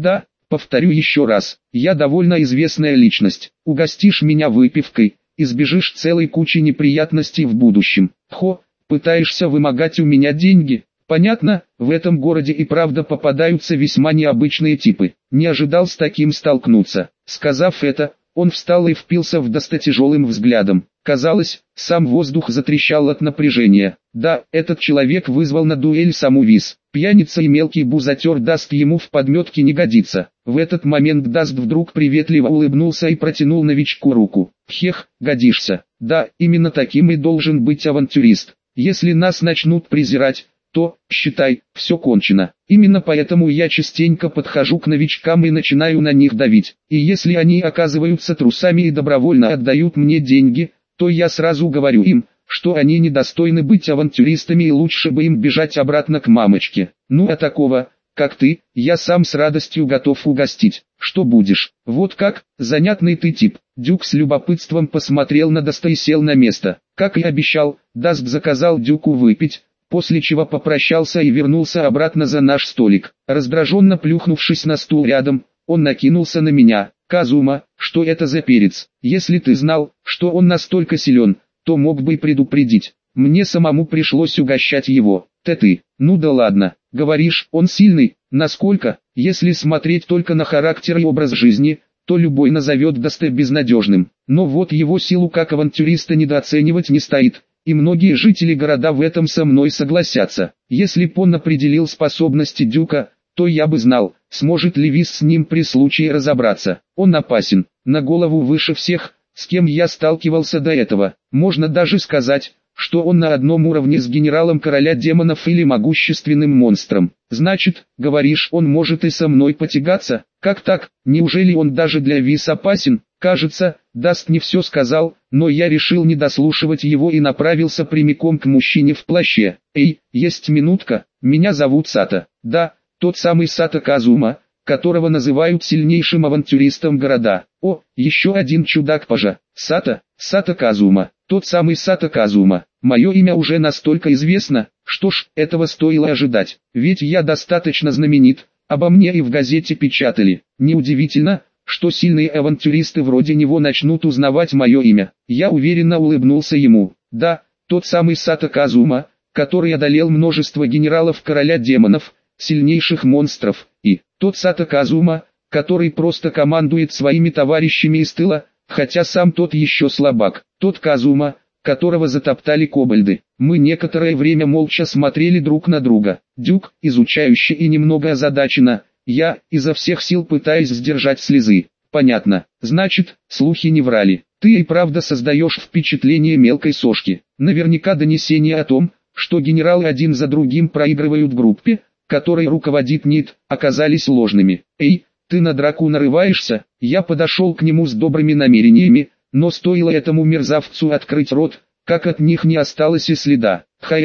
Повторю еще раз, я довольно известная личность. Угостишь меня выпивкой, избежишь целой кучи неприятностей в будущем. Пытаешься вымогать у меня деньги? Понятно, в этом городе и правда попадаются весьма необычные типы. Не ожидал с таким столкнуться. Сказав это, он встал и впился в Даста тяжелым взглядом. Казалось, сам воздух затрещал от напряжения. Да, этот человек вызвал на дуэль саму Виз. Пьяница и мелкий бузатер Даст ему в подметке не годится. В этот момент Даст вдруг приветливо улыбнулся и протянул новичку руку. Хех, годишься. Да, именно таким и должен быть авантюрист. Если нас начнут презирать, то, считай, все кончено. Именно поэтому я частенько подхожу к новичкам и начинаю на них давить. И если они оказываются трусами и добровольно отдают мне деньги, то я сразу говорю им, что они недостойны быть авантюристами и лучше бы им бежать обратно к мамочке. Ну а такого, как ты, я сам с радостью готов угостить. Что будешь? Вот как, занятный ты тип. Дюк с любопытством посмотрел на Даста и сел на место. Как и обещал, Даст заказал Дюку выпить, после чего попрощался и вернулся обратно за наш столик. Раздраженно плюхнувшись на стул рядом, он накинулся на меня. «Казума, что это за перец? Если ты знал, что он настолько силен, то мог бы и предупредить. Мне самому пришлось угощать его. Ты. Ну да ладно, говоришь, он сильный, насколько? Если смотреть только на характер и образ жизни, то любой назовет Даста безнадежным. Но вот его силу как авантюриста недооценивать не стоит. И многие жители города в этом со мной согласятся. Если б он определил способности Дюка, то я бы знал, сможет ли Виз с ним при случае разобраться. Он опасен, на голову выше всех, с кем я сталкивался до этого. Можно даже сказать, что он на одном уровне с генералом короля демонов или могущественным монстром. Значит, говоришь, он может и со мной потягаться? Как так? Неужели он даже для Виз опасен? Кажется, Даст не все сказал, но я решил не дослушивать его и направился прямиком к мужчине в плаще. Эй, есть минутка, меня зовут Сато. Да, тот самый Сато Казума, которого называют сильнейшим авантюристом города. О, еще один чудак-пажа. Сато Казума, тот самый Сато Казума. Мое имя уже настолько известно, что ж, этого стоило ожидать, ведь я достаточно знаменит, обо мне и в газете печатали. Неудивительно, что сильные авантюристы вроде него начнут узнавать мое имя. Я уверенно улыбнулся ему. Да, тот самый Сато Казума, который одолел множество генералов короля демонов, сильнейших монстров, и тот Сато Казума, который просто командует своими товарищами из тыла, хотя сам тот еще слабак. Тот Казума, которого затоптали кобальды. Мы некоторое время молча смотрели друг на друга. Дюк, изучающе и немного озадаченно, я, изо всех сил пытаясь сдержать слезы. Понятно, значит, слухи не врали. Ты и правда создаешь впечатление мелкой сошки. Наверняка донесения о том, что генералы один за другим проигрывают группе, которой руководит НИТ, оказались ложными. Эй, ты на драку нарываешься? Я подошел к нему с добрыми намерениями, но стоило этому мерзавцу открыть рот, как от них не осталось и следа.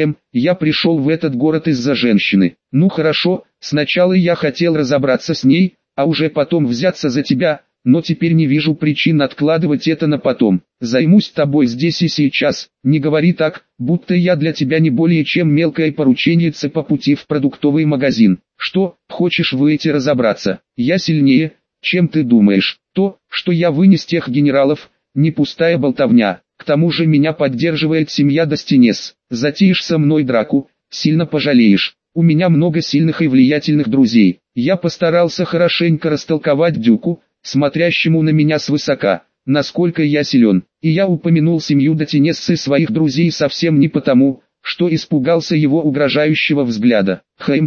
Я пришел в этот город из-за женщины. Ну хорошо, сначала я хотел разобраться с ней, а уже потом взяться за тебя, но теперь не вижу причин откладывать это на потом. Займусь тобой здесь и сейчас. Не говори так, будто я для тебя не более чем мелкая порученница по пути в продуктовый магазин. Что, хочешь выйти разобраться? Я сильнее, чем ты думаешь. То, что я вынес тех генералов, не пустая болтовня. К тому же меня поддерживает семья Достинес. Затеешь со мной драку, сильно пожалеешь. У меня много сильных и влиятельных друзей. Я постарался хорошенько растолковать Дюку, смотрящему на меня свысока, насколько я силен. И я упомянул семью Достинес и своих друзей совсем не потому, что испугался его угрожающего взгляда.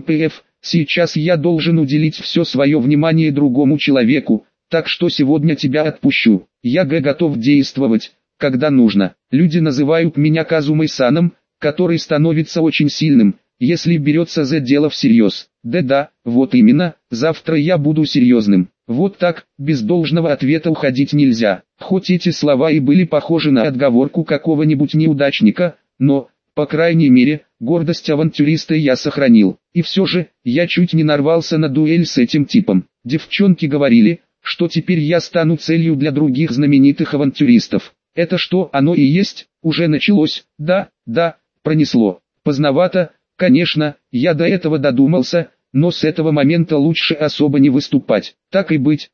Сейчас я должен уделить все свое внимание другому человеку, так что сегодня тебя отпущу. Я готов действовать, когда нужно. Люди называют меня Казумой-саном, который становится очень сильным, если берется за дело всерьез. Да, вот именно, завтра я буду серьезным. Вот так, без должного ответа уходить нельзя. Хоть эти слова и были похожи на отговорку какого-нибудь неудачника, но, по крайней мере, гордость авантюриста я сохранил. И все же, я чуть не нарвался на дуэль с этим типом. Девчонки говорили, что теперь я стану целью для других знаменитых авантюристов. Это что оно и есть, уже началось, да, пронесло. Поздновато, конечно, я до этого додумался, но с этого момента лучше особо не выступать. Так и быть,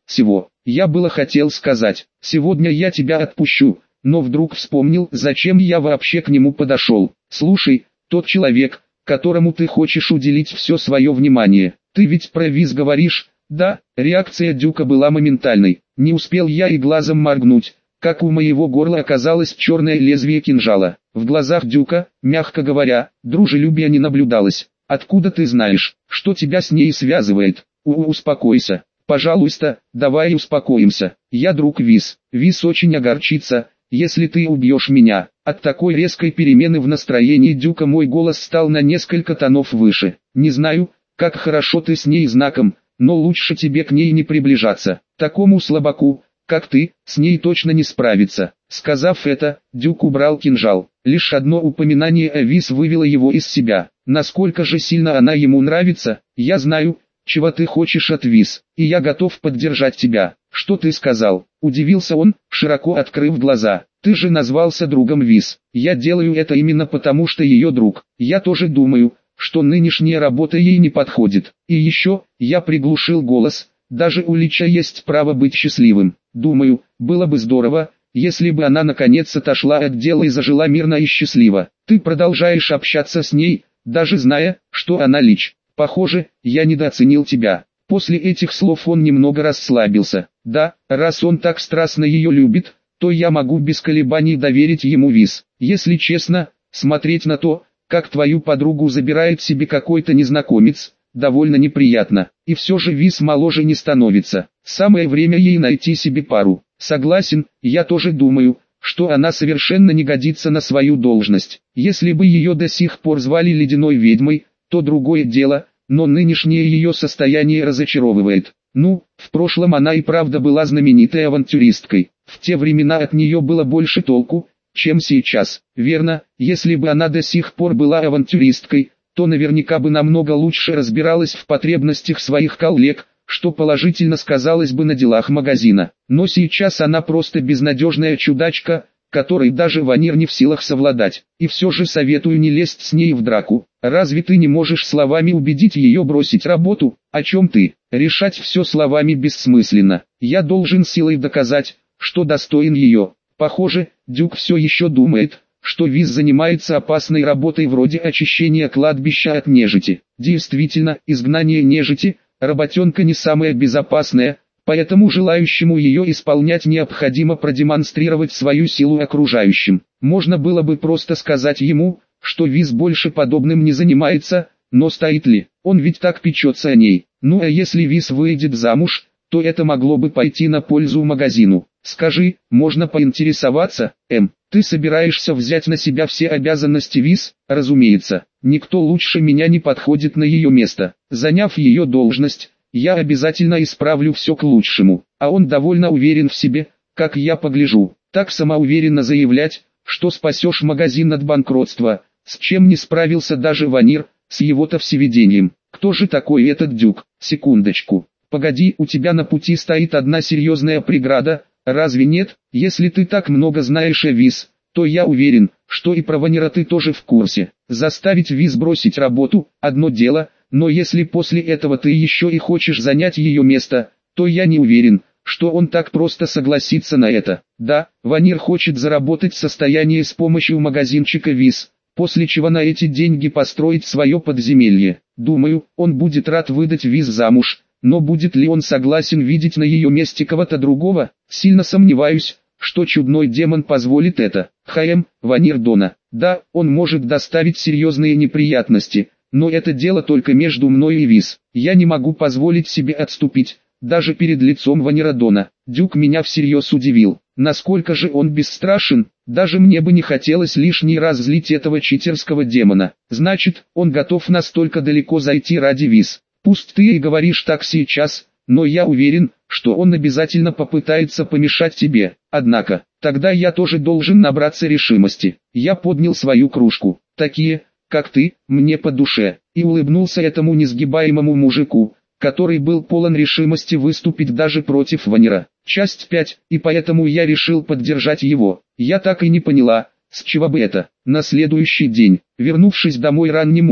я было хотел сказать, сегодня я тебя отпущу, но вдруг вспомнил, зачем я вообще к нему подошел. Слушай, тот человек, которому ты хочешь уделить все свое внимание, ты ведь про Виз говоришь? Да, реакция Дюка была моментальной. Не успел я и глазом моргнуть, как у моего горла оказалось черное лезвие кинжала. В глазах Дюка, мягко говоря, дружелюбия не наблюдалось. «Откуда ты знаешь, что тебя с ней связывает? Успокойся. Пожалуйста, давай успокоимся. Я друг Виз. Виз очень огорчится, если ты убьешь меня». От такой резкой перемены в настроении Дюка мой голос стал на несколько тонов выше. «Не знаю, как хорошо ты с ней знаком, но лучше тебе к ней не приближаться. Такому слабаку, как ты, с ней точно не справиться». Сказав это, Дюк убрал кинжал. Лишь одно упоминание о Виз вывело его из себя. Насколько же сильно она ему нравится, я знаю, чего ты хочешь от Виз, и я готов поддержать тебя. Что ты сказал? Удивился он, широко открыв глаза. Ты же назвался другом Виз. Я делаю это именно потому, что ее друг. Я тоже думаю, что нынешняя работа ей не подходит. И еще, я приглушил голос, даже у Лича есть право быть счастливым. Думаю, было бы здорово, если бы она наконец отошла от дела и зажила мирно и счастливо. Ты продолжаешь общаться с ней, даже зная, что она Лич. Похоже, я недооценил тебя. После этих слов он немного расслабился. Да, раз он так страстно ее любит, то я могу без колебаний доверить ему Виз. Если честно, смотреть на то, как твою подругу забирает себе какой-то незнакомец, довольно неприятно. И все же Виз моложе не становится. Самое время ей найти себе пару. Согласен, я тоже думаю, что она совершенно не годится на свою должность. Если бы ее до сих пор звали ледяной ведьмой, то другое дело, но нынешнее ее состояние разочаровывает. Ну, в прошлом она и правда была знаменитой авантюристкой. В те времена от нее было больше толку, чем сейчас. Верно, если бы она до сих пор была авантюристкой, то наверняка бы намного лучше разбиралась в потребностях своих коллег, что положительно сказалось бы на делах магазина. Но сейчас она просто безнадежная чудачка, которой даже Ванир не в силах совладать. И все же советую не лезть с ней в драку. Разве ты не можешь словами убедить ее бросить работу? О чем ты? Решать все словами бессмысленно. Я должен силой доказать, что достоин ее. Похоже, Дюк все еще думает, что Виз занимается опасной работой вроде очищения кладбища от нежити. Действительно, изгнание нежити – работенка не самая безопасная, поэтому желающему ее исполнять необходимо продемонстрировать свою силу окружающим. Можно было бы просто сказать ему, что Виз больше подобным не занимается, но стоит ли? Он ведь так печется о ней. Ну а если Виз выйдет замуж, то это могло бы пойти на пользу магазину. Скажи, можно поинтересоваться, ты собираешься взять на себя все обязанности Виз? Разумеется, никто лучше меня не подходит на ее место. Заняв ее должность, я обязательно исправлю все к лучшему. А он довольно уверен в себе, как я погляжу. Так самоуверенно заявлять, что спасешь магазин от банкротства, с чем не справился даже Ванир, с его-то всеведением. Кто же такой этот Дюк? Секундочку. Погоди, у тебя на пути стоит одна серьезная преграда, разве нет? Если ты так много знаешь о Виз, то я уверен, что и про Ванира ты тоже в курсе. Заставить Виз бросить работу – одно дело, но если после этого ты еще и хочешь занять ее место, то я не уверен, что он так просто согласится на это. Да, Ванир хочет заработать состояние с помощью магазинчика Виз, после чего на эти деньги построить свое подземелье. Думаю, он будет рад выдать Виз замуж, но будет ли он согласен видеть на ее месте кого-то другого? Сильно сомневаюсь, что чудной демон позволит это. Ванир Дона. Да, он может доставить серьезные неприятности, но это дело только между мной и Виз. Я не могу позволить себе отступить, даже перед лицом Ванира Дона. Дюк меня всерьез удивил. Насколько же он бесстрашен, даже мне бы не хотелось лишний раз злить этого читерского демона. Значит, он готов настолько далеко зайти ради Виз. Пусть ты и говоришь так сейчас, но я уверен, что он обязательно попытается помешать тебе. Однако, тогда я тоже должен набраться решимости. Я поднял свою кружку. Такие, как ты, мне по душе. И улыбнулся этому несгибаемому мужику, который был полон решимости выступить даже против Ванира. Часть 5, и поэтому я решил поддержать его. Я так и не поняла, с чего бы это. На следующий день, вернувшись домой ранним утром,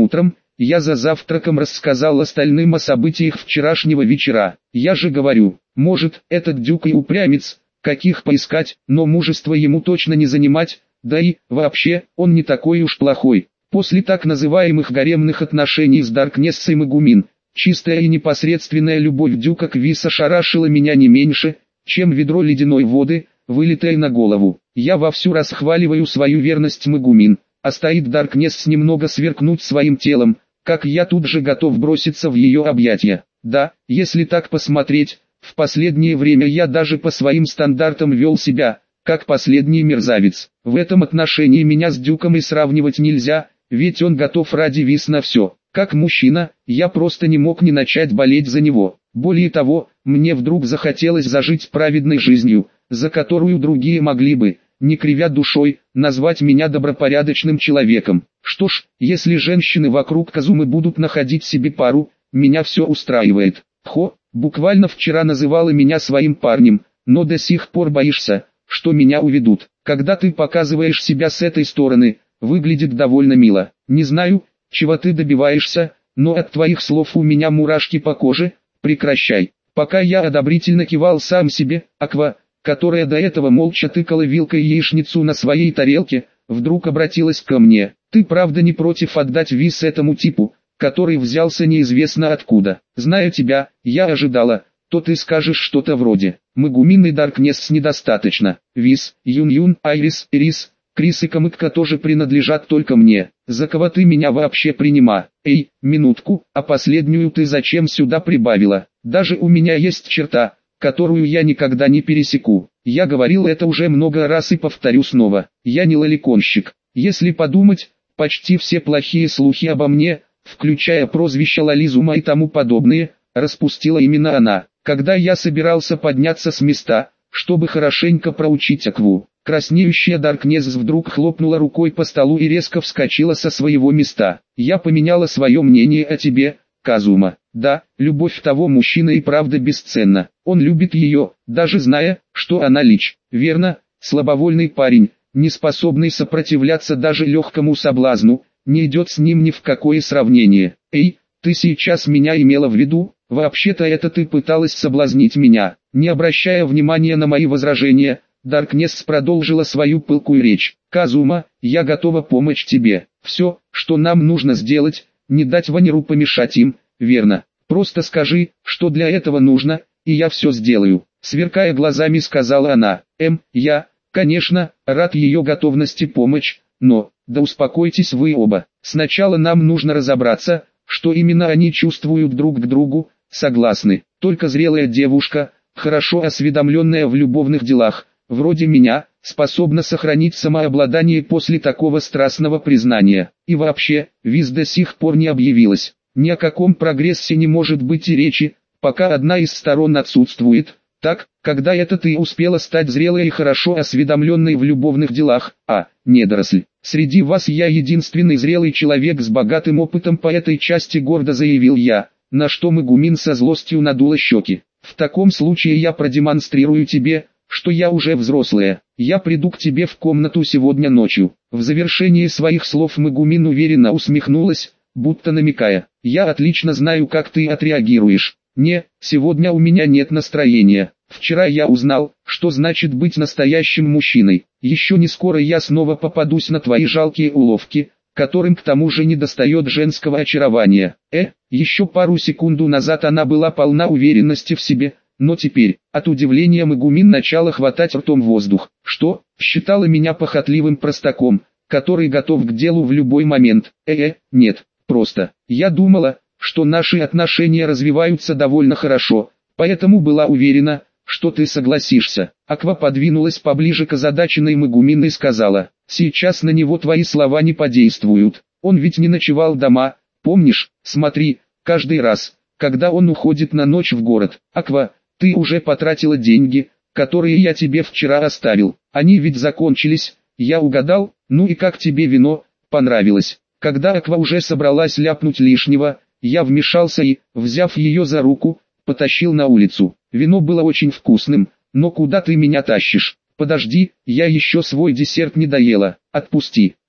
я за завтраком рассказал остальным о событиях вчерашнего вечера. Я же говорю, может, этот Дюк и упрямец, каких поискать, но мужество ему точно не занимать, да и, вообще, он не такой уж плохой. После так называемых гаремных отношений с Даркнессом и Гумин, чистая и непосредственная любовь Дюка к Вис ошарашила меня не меньше, чем ведро ледяной воды, вылитое на голову. Я вовсю расхваливаю свою верность Мегумин, а стоит Даркнесс немного сверкнуть своим телом, как я тут же готов броситься в ее объятия. Да, если так посмотреть, в последнее время я даже по своим стандартам вел себя, как последний мерзавец. В этом отношении меня с Дюком и сравнивать нельзя, ведь он готов ради Вис на все. Как мужчина, я просто не мог не начать болеть за него. Более того, мне вдруг захотелось зажить праведной жизнью, за которую другие могли бы, не кривя душой, назвать меня добропорядочным человеком. Что ж, если женщины вокруг Казумы будут находить себе пару, меня все устраивает. Хо, буквально вчера называла меня своим парнем, но до сих пор боишься, что меня уведут. Когда ты показываешь себя с этой стороны, выглядит довольно мило. Не знаю, чего ты добиваешься, но от твоих слов у меня мурашки по коже. Прекращай. Пока я одобрительно кивал сам себе, Аква, которая до этого молча тыкала вилкой яичницу на своей тарелке, вдруг обратилась ко мне. Ты правда не против отдать Вис этому типу, который взялся неизвестно откуда? Зная тебя, я ожидала, то ты скажешь что-то вроде: Мегумин и Даркнесс недостаточно. Вис, Юн-Юн, Айрис, Ирис, Крис и Камыкка тоже принадлежат только мне. За кого ты меня вообще принима? Эй, минутку, а последнюю ты зачем сюда прибавила? Даже у меня есть черта, которую я никогда не пересеку. Я говорил это уже много раз и повторю снова. Я не лоликонщик. Если подумать, почти все плохие слухи обо мне, включая прозвище Лолизума и тому подобные, распустила именно она. Когда я собирался подняться с места, чтобы хорошенько проучить Акву, краснеющая Даркнесс вдруг хлопнула рукой по столу и резко вскочила со своего места. Я поменяла свое мнение о тебе, Казума. Да, любовь того мужчины и правда бесценна. Он любит ее, даже зная, что она лич. Верно, слабовольный парень, не способный сопротивляться даже легкому соблазну, не идет с ним ни в какое сравнение. Эй, ты сейчас меня имела в виду? Вообще-то это ты пыталась соблазнить меня. Не обращая внимания на мои возражения, Даркнесс продолжила свою пылкую речь. Казума, я готова помочь тебе. Все, что нам нужно сделать, не дать Ванеру помешать им, верно? Просто скажи, что для этого нужно, и я все сделаю. Сверкая глазами сказала она. Я, конечно, рад ее готовности помочь, но, да успокойтесь вы оба. Сначала нам нужно разобраться, что именно они чувствуют друг к другу. Согласны, только зрелая девушка, хорошо осведомленная в любовных делах, вроде меня, способна сохранить самообладание после такого страстного признания. И вообще, Вис до сих пор не объявилась. Ни о каком прогрессе не может быть и речи, пока одна из сторон отсутствует. Так, когда это ты успела стать зрелой и хорошо осведомленной в любовных делах, недоросль. Среди вас я единственный зрелый человек с богатым опытом по этой части, гордо заявил я, на что Мегумин со злостью надула щеки. В таком случае я продемонстрирую тебе, что я уже взрослая. Я приду к тебе в комнату сегодня ночью. В завершении своих слов Мегумин уверенно усмехнулась, будто намекая: я отлично знаю, как ты отреагируешь. Не, сегодня у меня нет настроения. Вчера я узнал, что значит быть настоящим мужчиной. Еще не скоро я снова попадусь на твои жалкие уловки, которым к тому же недостает женского очарования. Еще пару секунд назад она была полна уверенности в себе, но теперь, от удивления Мегумин начала хватать ртом воздух. Что, считала меня похотливым простаком, который готов к делу в любой момент? Нет, просто, я думала, что наши отношения развиваются довольно хорошо, поэтому была уверена, что ты согласишься. Аква подвинулась поближе к озадаченной Мегумин и сказала: сейчас на него твои слова не подействуют, он ведь не ночевал дома, помнишь? Смотри, каждый раз, когда он уходит на ночь в город. Аква, ты уже потратила деньги, которые я тебе вчера оставил, они ведь закончились, я угадал. Ну и как тебе вино, понравилось? Когда Аква уже собралась ляпнуть лишнего, я вмешался и, взяв ее за руку, потащил на улицу. Вино было очень вкусным, но куда ты меня тащишь? Подожди, я еще свой десерт не доела. Отпусти.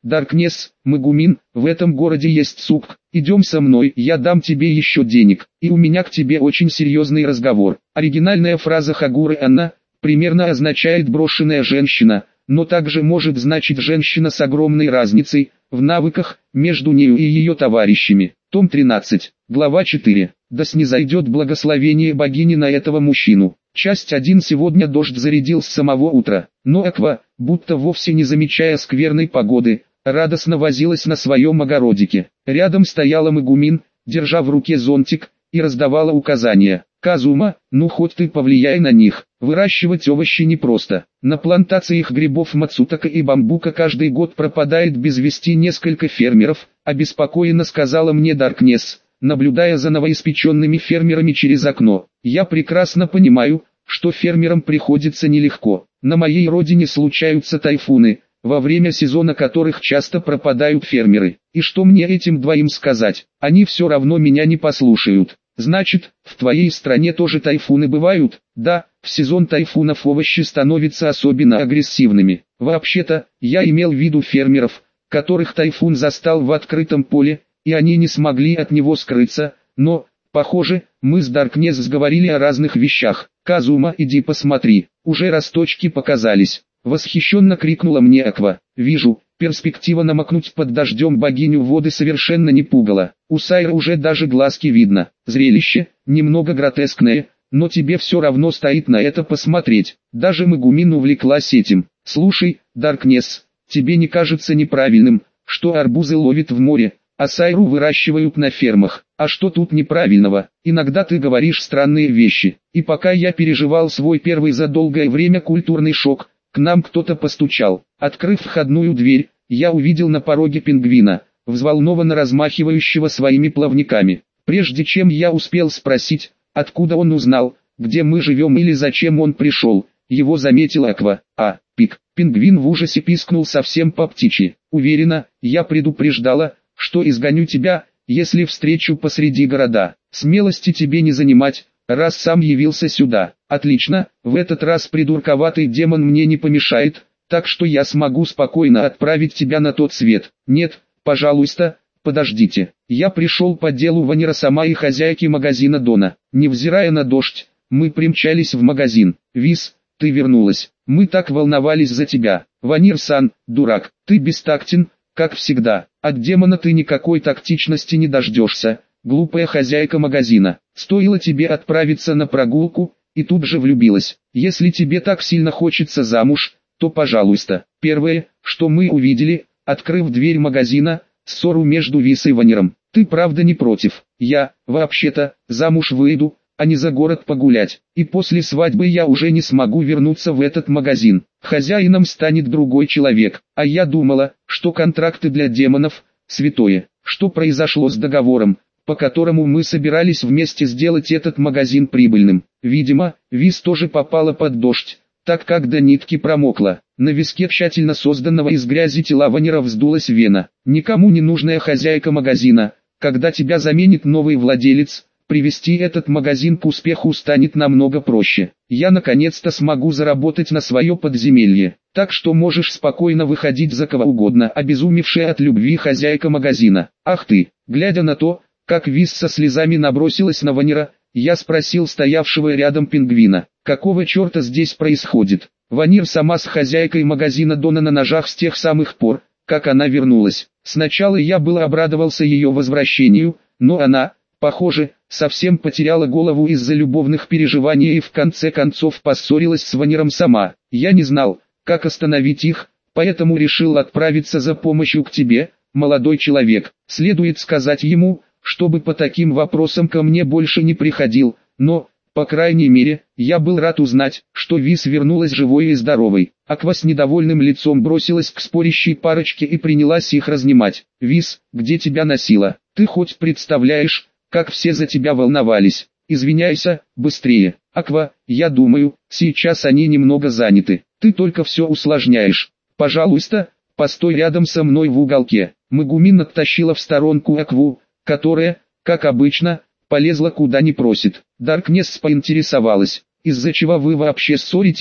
Даркнесс, Магумин, в этом городе есть сук, идем со мной, я дам тебе еще денег, и у меня к тебе очень серьезный разговор. Оригинальная фраза Хагуры Анна примерно означает брошенная женщина, но также может значить женщина с огромной разницей в навыках между нею и ее товарищами. Том 13, глава 4. Да снизойдет благословение богини на этого мужчину. Часть 1. Сегодня дождь зарядил с самого утра, но Аква, будто вовсе не замечая скверной погоды, радостно возилась на своем огородике. Рядом стояла Магумин, держа в руке зонтик, и раздавала указания. «Казума, ну хоть ты повлияй на них, выращивать овощи непросто. На плантациях грибов мацутака и бамбука каждый год пропадает без вести несколько фермеров», обеспокоенно сказала мне Даркнесс, наблюдая за новоиспеченными фермерами через окно. «Я прекрасно понимаю, что фермерам приходится нелегко. На моей родине случаются тайфуны, во время сезона которых часто пропадают фермеры. И что мне этим двоим сказать? Они все равно меня не послушают». «Значит, в твоей стране тоже тайфуны бывают?» «Да, в сезон тайфунов овощи становятся особенно агрессивными. Вообще-то, я имел в виду фермеров, которых тайфун застал в открытом поле, и они не смогли от него скрыться, но, похоже, мы с Даркнесс сговорили о разных вещах. Казума, иди посмотри, уже росточки показались». Восхищенно крикнула мне Аква. «Вижу». Перспектива намокнуть под дождем богиню воды совершенно не пугала. У Сайры уже даже глазки видно. Зрелище, немного гротескное, но тебе все равно стоит на это посмотреть. Даже Магумин увлеклась этим. «Слушай, Даркнесс, тебе не кажется неправильным, что арбузы ловят в море, а сайру выращивают на фермах? А что тут неправильного? Иногда ты говоришь странные вещи». И пока я переживал свой первый за долгое время культурный шок, к нам кто-то постучал. Открыв входную дверь, я увидел на пороге пингвина, взволнованно размахивающего своими плавниками. Прежде чем я успел спросить, откуда он узнал, где мы живем или зачем он пришел, его заметила Аква. Пик. Пингвин в ужасе пискнул совсем по птичьи. «Уверена, я предупреждала, что изгоню тебя, если встречу посреди города. Смелости тебе не занимать, раз сам явился сюда». «Отлично, в этот раз придурковатый демон мне не помешает, так что я смогу спокойно отправить тебя на тот свет». «Нет, пожалуйста, подождите. Я пришел по делу Ванира сама и хозяйки магазина Дона». Невзирая на дождь, мы примчались в магазин. «Вис, ты вернулась. Мы так волновались за тебя». «Ванир-сан, дурак, ты бестактен, как всегда. От демона ты никакой тактичности не дождешься, глупая хозяйка магазина. Стоило тебе отправиться на прогулку, и тут же влюбилась. Если тебе так сильно хочется замуж, то пожалуйста». Первое, что мы увидели, открыв дверь магазина, ссору между Вис и Ваниром. «Ты правда не против? Я, вообще-то, замуж выйду, а не за город погулять. И после свадьбы я уже не смогу вернуться в этот магазин. Хозяином станет другой человек. А я думала, что контракты для демонов – святое. Что произошло с договором, по которому мы собирались вместе сделать этот магазин прибыльным?» Видимо, Вис тоже попала под дождь, так как до нитки промокла. На виске тщательно созданного из грязи тела Ванира вздулась вена. «Никому не нужная хозяйка магазина, когда тебя заменит новый владелец, привести этот магазин к успеху станет намного проще. Я наконец-то смогу заработать на свое подземелье, так что можешь спокойно выходить за кого угодно». Обезумевшая от любви хозяйка магазина. «Ах ты!» Глядя на то, как Вис со слезами набросилась на Ванира, я спросил стоявшего рядом пингвина: «Какого черта здесь происходит?» Ванир сама с хозяйкой магазина Дона на ножах с тех самых пор, как она вернулась. Сначала я было обрадовался ее возвращению, но она, похоже, совсем потеряла голову из-за любовных переживаний и в конце концов поссорилась с Ваниром сама. Я не знал, как остановить их, поэтому решил отправиться за помощью к тебе, молодой человек. Следует сказать ему, чтобы по таким вопросам ко мне больше не приходил, но, по крайней мере, я был рад узнать, что Вис вернулась живой и здоровой. Аква с недовольным лицом бросилась к спорящей парочке и принялась их разнимать. «Вис, где тебя носило? Ты хоть представляешь, как все за тебя волновались? Извиняйся, быстрее». «Аква, я думаю, сейчас они немного заняты. Ты только все усложняешь. Пожалуйста, постой рядом со мной в уголке». Магумин оттащила в сторонку Акву, которая, как обычно, полезла куда не просит. Даркнесс поинтересовалась: «Из-за чего вы вообще ссоритесь?»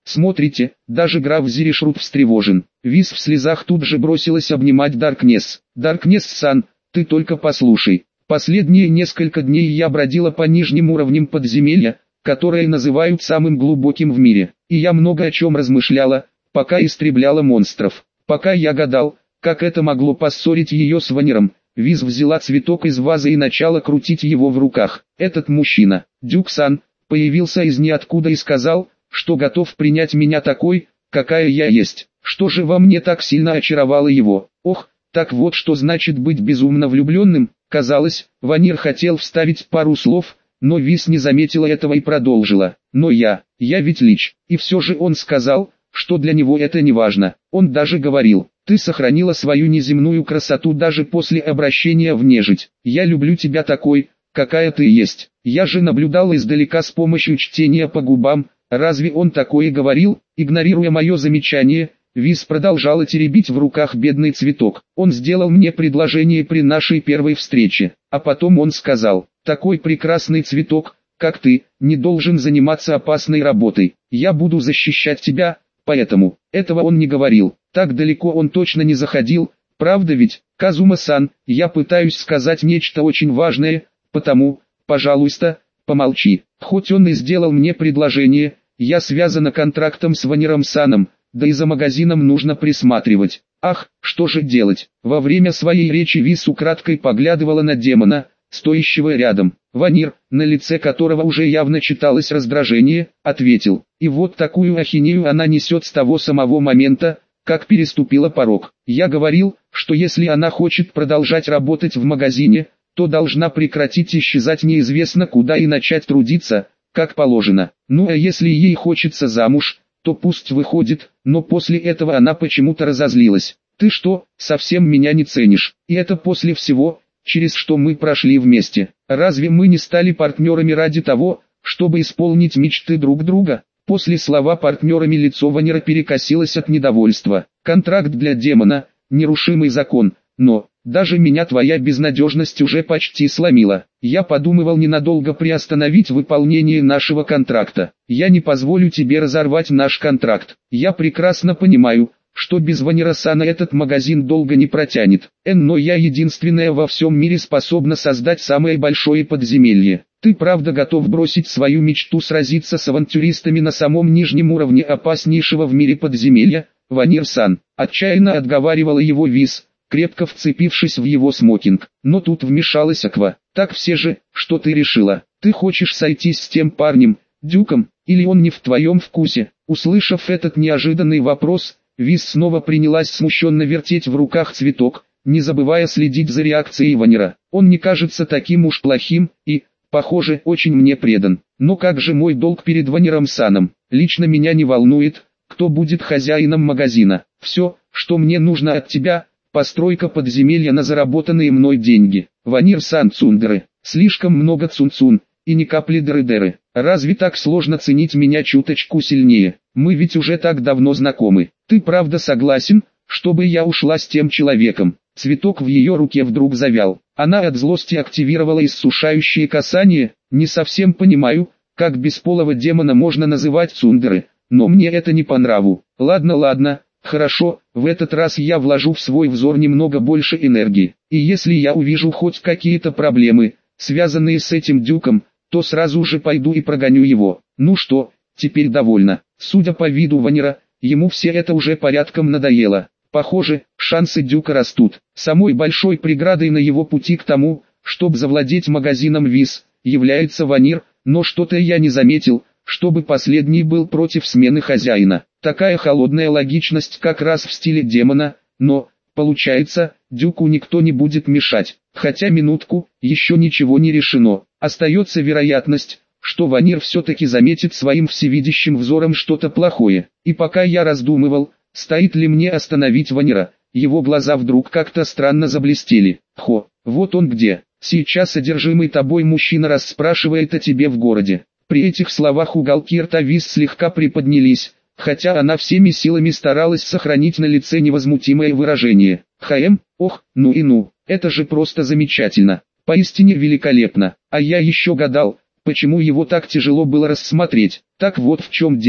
Смотрите, даже граф Зиришрут встревожен. Виз в слезах тут же бросилась обнимать Даркнесс. Даркнесс-сан, ты только послушай. Последние несколько дней я бродила по нижним уровням подземелья, которое называют самым глубоким в мире. И я много о чем размышляла, пока истребляла монстров. Пока я гадал, как это могло поссорить ее с Ваниром. Виз взяла цветок из вазы и начала крутить его в руках. Этот мужчина, Дюк-сан, появился из ниоткуда и сказал, что готов принять меня такой, какая я есть. Что же во мне так сильно очаровало его? Ох, так вот что значит быть безумно влюбленным. Казалось, Ванир хотел вставить пару слов, но Виз не заметила этого и продолжила. Но я ведь лич. И все же он сказал, что для него это не важно. Он даже говорил: ты сохранила свою неземную красоту даже после обращения в нежить. Я люблю тебя такой, какая ты есть. Я же наблюдал издалека с помощью чтения по губам. Разве он такое говорил? Игнорируя мое замечание, Виз продолжала теребить в руках бедный цветок. Он сделал мне предложение при нашей первой встрече, а потом он сказал: такой прекрасный цветок, как ты, не должен заниматься опасной работой. Я буду защищать тебя. Поэтому, этого он не говорил, так далеко он точно не заходил, правда ведь, Казума-сан, я пытаюсь сказать нечто очень важное, потому, пожалуйста, помолчи. Хоть он и сделал мне предложение, я связана контрактом с Ваниром-саном, да и за магазином нужно присматривать. Ах, что же делать? Во время своей речи Виз украдкой поглядывала на демона, стоящего рядом. Ванир, на лице которого уже явно читалось раздражение, ответил. И вот такую ахинею она несет с того самого момента, как переступила порог. Я говорил, что если она хочет продолжать работать в магазине, то должна прекратить исчезать неизвестно куда и начать трудиться, как положено. Ну а если ей хочется замуж, то пусть выходит, но после этого она почему-то разозлилась. Ты что, совсем меня не ценишь? И это после всего, через что мы прошли вместе. Разве мы не стали партнерами ради того, чтобы исполнить мечты друг друга? После слова партнерами лицо Ванира перекосилось от недовольства. Контракт для демона, нерушимый закон, но, даже меня твоя безнадежность уже почти сломила. Я подумывал ненадолго приостановить выполнение нашего контракта. Я не позволю тебе разорвать наш контракт. Я прекрасно понимаю, что без Ванира-сана этот магазин долго не протянет. Но я единственная во всем мире способна создать самое большое подземелье. Ты правда готов бросить свою мечту сразиться с авантюристами на самом нижнем уровне опаснейшего в мире подземелья? Ванир-сан, отчаянно отговаривала его Виз, крепко вцепившись в его смокинг. Но тут вмешалась Аква. Так все же, что ты решила? Ты хочешь сойтись с тем парнем, Дюком, или он не в твоем вкусе? Услышав этот неожиданный вопрос, Виз снова принялась смущенно вертеть в руках цветок, не забывая следить за реакцией Ванира. Он не кажется таким уж плохим и, похоже, очень мне предан. Но как же мой долг перед Ваниром-саном? Лично меня не волнует, кто будет хозяином магазина. Все, что мне нужно от тебя, постройка подземелья на заработанные мной деньги. Ванир-сан цундеры, слишком много цунцун, и ни капли дыры-дыры. Разве так сложно ценить меня чуточку сильнее? Мы ведь уже так давно знакомы. Ты правда согласен, чтобы я ушла с тем человеком? Цветок в ее руке вдруг завял. Она от злости активировала иссушающее касание. Не совсем понимаю, как бесполого демона можно называть цундеры, но мне это не по нраву. Ладно, хорошо, в этот раз я вложу в свой взор немного больше энергии. И если я увижу хоть какие-то проблемы, связанные с этим Дюком, то сразу же пойду и прогоню его. Ну что, теперь довольна? Судя по виду Ванира, ему все это уже порядком надоело. Похоже, шансы Дюка растут. Самой большой преградой на его пути к тому, чтобы завладеть магазином Виз, является Ванир, но что-то я не заметил, чтобы последний был против смены хозяина. Такая холодная логичность как раз в стиле демона, но, получается, Дюку никто не будет мешать. Хотя минутку, еще ничего не решено. Остается вероятность, что Ванир все-таки заметит своим всевидящим взором что-то плохое. И пока я раздумывал, стоит ли мне остановить Ванира, его глаза вдруг как-то странно заблестели. Вот он где. Сейчас одержимый тобой мужчина расспрашивает о тебе в городе. При этих словах уголки рта Виз слегка приподнялись, хотя она всеми силами старалась сохранить на лице невозмутимое выражение. Ну, это же просто замечательно, поистине великолепно. А я еще гадал, почему его так тяжело было рассмотреть. Так вот в чем дело.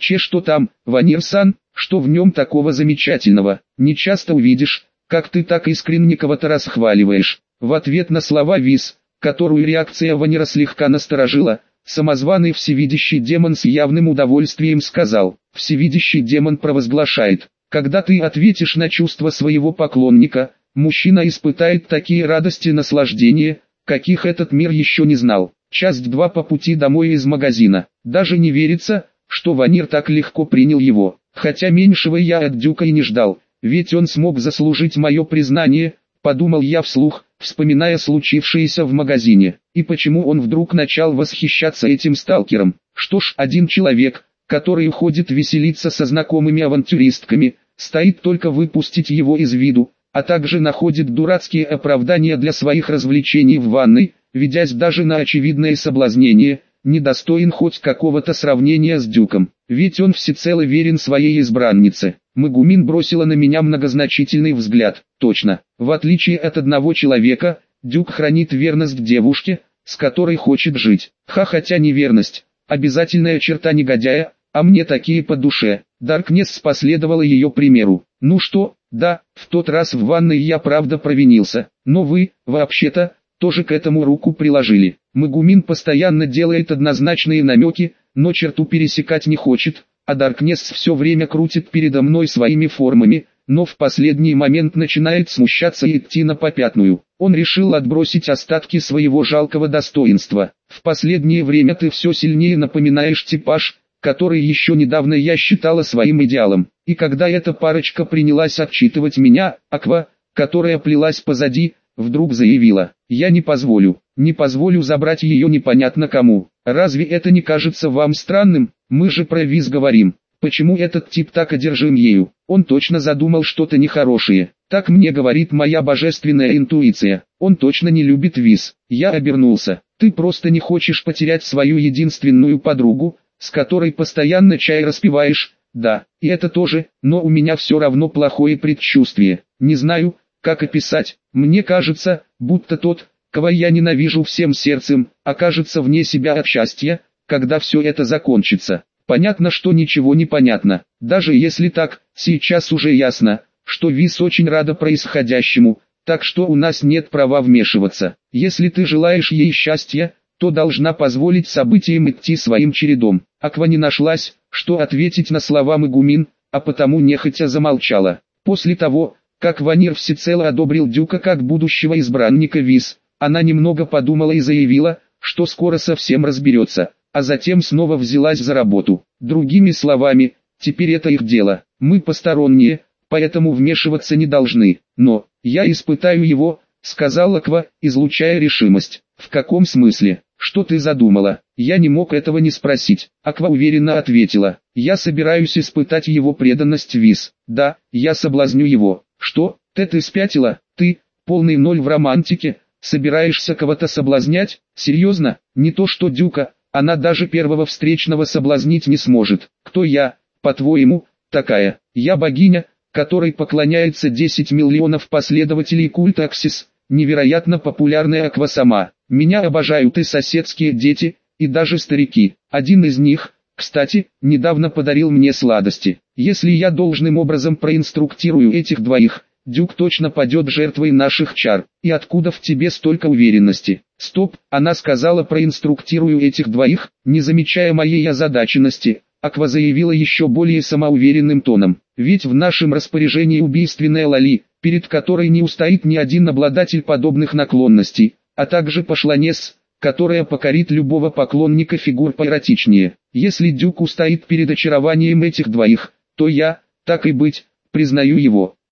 Что там, Ванир-сан, что в нем такого замечательного? Не часто увидишь, как ты так искренне кого-то расхваливаешь. В ответ на слова Виз, которую реакция Ванира слегка насторожила, самозваный всевидящий демон с явным удовольствием сказал: «Всевидящий демон провозглашает, когда ты ответишь на чувства своего поклонника, мужчина испытает такие радости и наслаждения, каких этот мир еще не знал». Часть 2 по пути домой из магазина. Даже не верится, что Ванир так легко принял его. Хотя меньшего я от Дюка и не ждал, ведь он смог заслужить мое признание, подумал я вслух, вспоминая случившееся в магазине. И почему он вдруг начал восхищаться этим сталкером? Что ж, один человек, который уходит веселиться со знакомыми авантюристками, стоит только выпустить его из виду, а также находит дурацкие оправдания для своих развлечений в ванной, ведясь даже на очевидное соблазнение, недостоин хоть какого-то сравнения с Дюком, ведь он всецело верен своей избраннице. Мегумин бросила на меня многозначительный взгляд. Точно, в отличие от одного человека, Дюк хранит верность девушке, с которой хочет жить. Хотя неверность – обязательная черта негодяя, а мне такие по душе. Даркнесс последовала ее примеру. Ну что, да, в тот раз в ванной я правда провинился, но вы, вообще-то, тоже к этому руку приложили. Мегумин постоянно делает однозначные намеки, но черту пересекать не хочет, а Даркнесс все время крутит передо мной своими формами, но в последний момент начинает смущаться и идти на попятную. Он решил отбросить остатки своего жалкого достоинства. В последнее время ты все сильнее напоминаешь типаж, который еще недавно я считала своим идеалом. И когда эта парочка принялась отчитывать меня, Аква, которая плелась позади, вдруг заявила: «Я не позволю забрать ее непонятно кому. Разве это не кажется вам странным? Мы же про Виз говорим. Почему этот тип так одержим ею? Он точно задумал что-то нехорошее. Так мне говорит моя божественная интуиция. Он точно не любит Виз». Я обернулся. «Ты просто не хочешь потерять свою единственную подругу, с которой постоянно чай распиваешь?» «Да, и это тоже, но у меня все равно плохое предчувствие. Не знаю, как описать. Мне кажется, будто тот, кого я ненавижу всем сердцем, окажется вне себя от счастья, когда все это закончится». Понятно, что ничего не понятно. Даже если так, сейчас уже ясно, что Виз очень рада происходящему, так что у нас нет права вмешиваться. Если ты желаешь ей счастья, то должна позволить событиям идти своим чередом. Аква не нашлась, что ответить на слова Мегумин, а потому нехотя замолчала. После того, как Ванир всецело одобрил Дюка как будущего избранника Виз, она немного подумала и заявила, что скоро совсем разберется, а затем снова взялась за работу. Другими словами, теперь это их дело, мы посторонние, поэтому вмешиваться не должны. Но, я испытаю его, сказала Аква, излучая решимость. В каком смысле? Что ты задумала? Я не мог этого не спросить. Аква уверенно ответила: я собираюсь испытать его преданность Виз. Да, я соблазню его. Что, ты спятила? Ты, полный ноль в романтике, собираешься кого-то соблазнять? Серьезно? Не то что Дюка, она даже первого встречного соблазнить не сможет. Кто я, по-твоему, такая? Я богиня, которой поклоняется 10 миллионов последователей культа Аксис, невероятно популярная Аква сама. Меня обожают и соседские дети, и даже старики. Один из них, кстати, недавно подарил мне сладости. Если я должным образом проинструктирую этих двоих, Дюк точно падет жертвой наших чар. И откуда в тебе столько уверенности? Стоп, она сказала проинструктирую этих двоих, не замечая моей озадаченности. Аква заявила еще более самоуверенным тоном: ведь в нашем распоряжении убийственная Лали, перед которой не устоит ни один обладатель подобных наклонностей, а также пошланец, которая покорит любого поклонника фигур поэротичнее. Если Дюк устоит перед очарованием этих двоих, то я, так и быть, признаю его.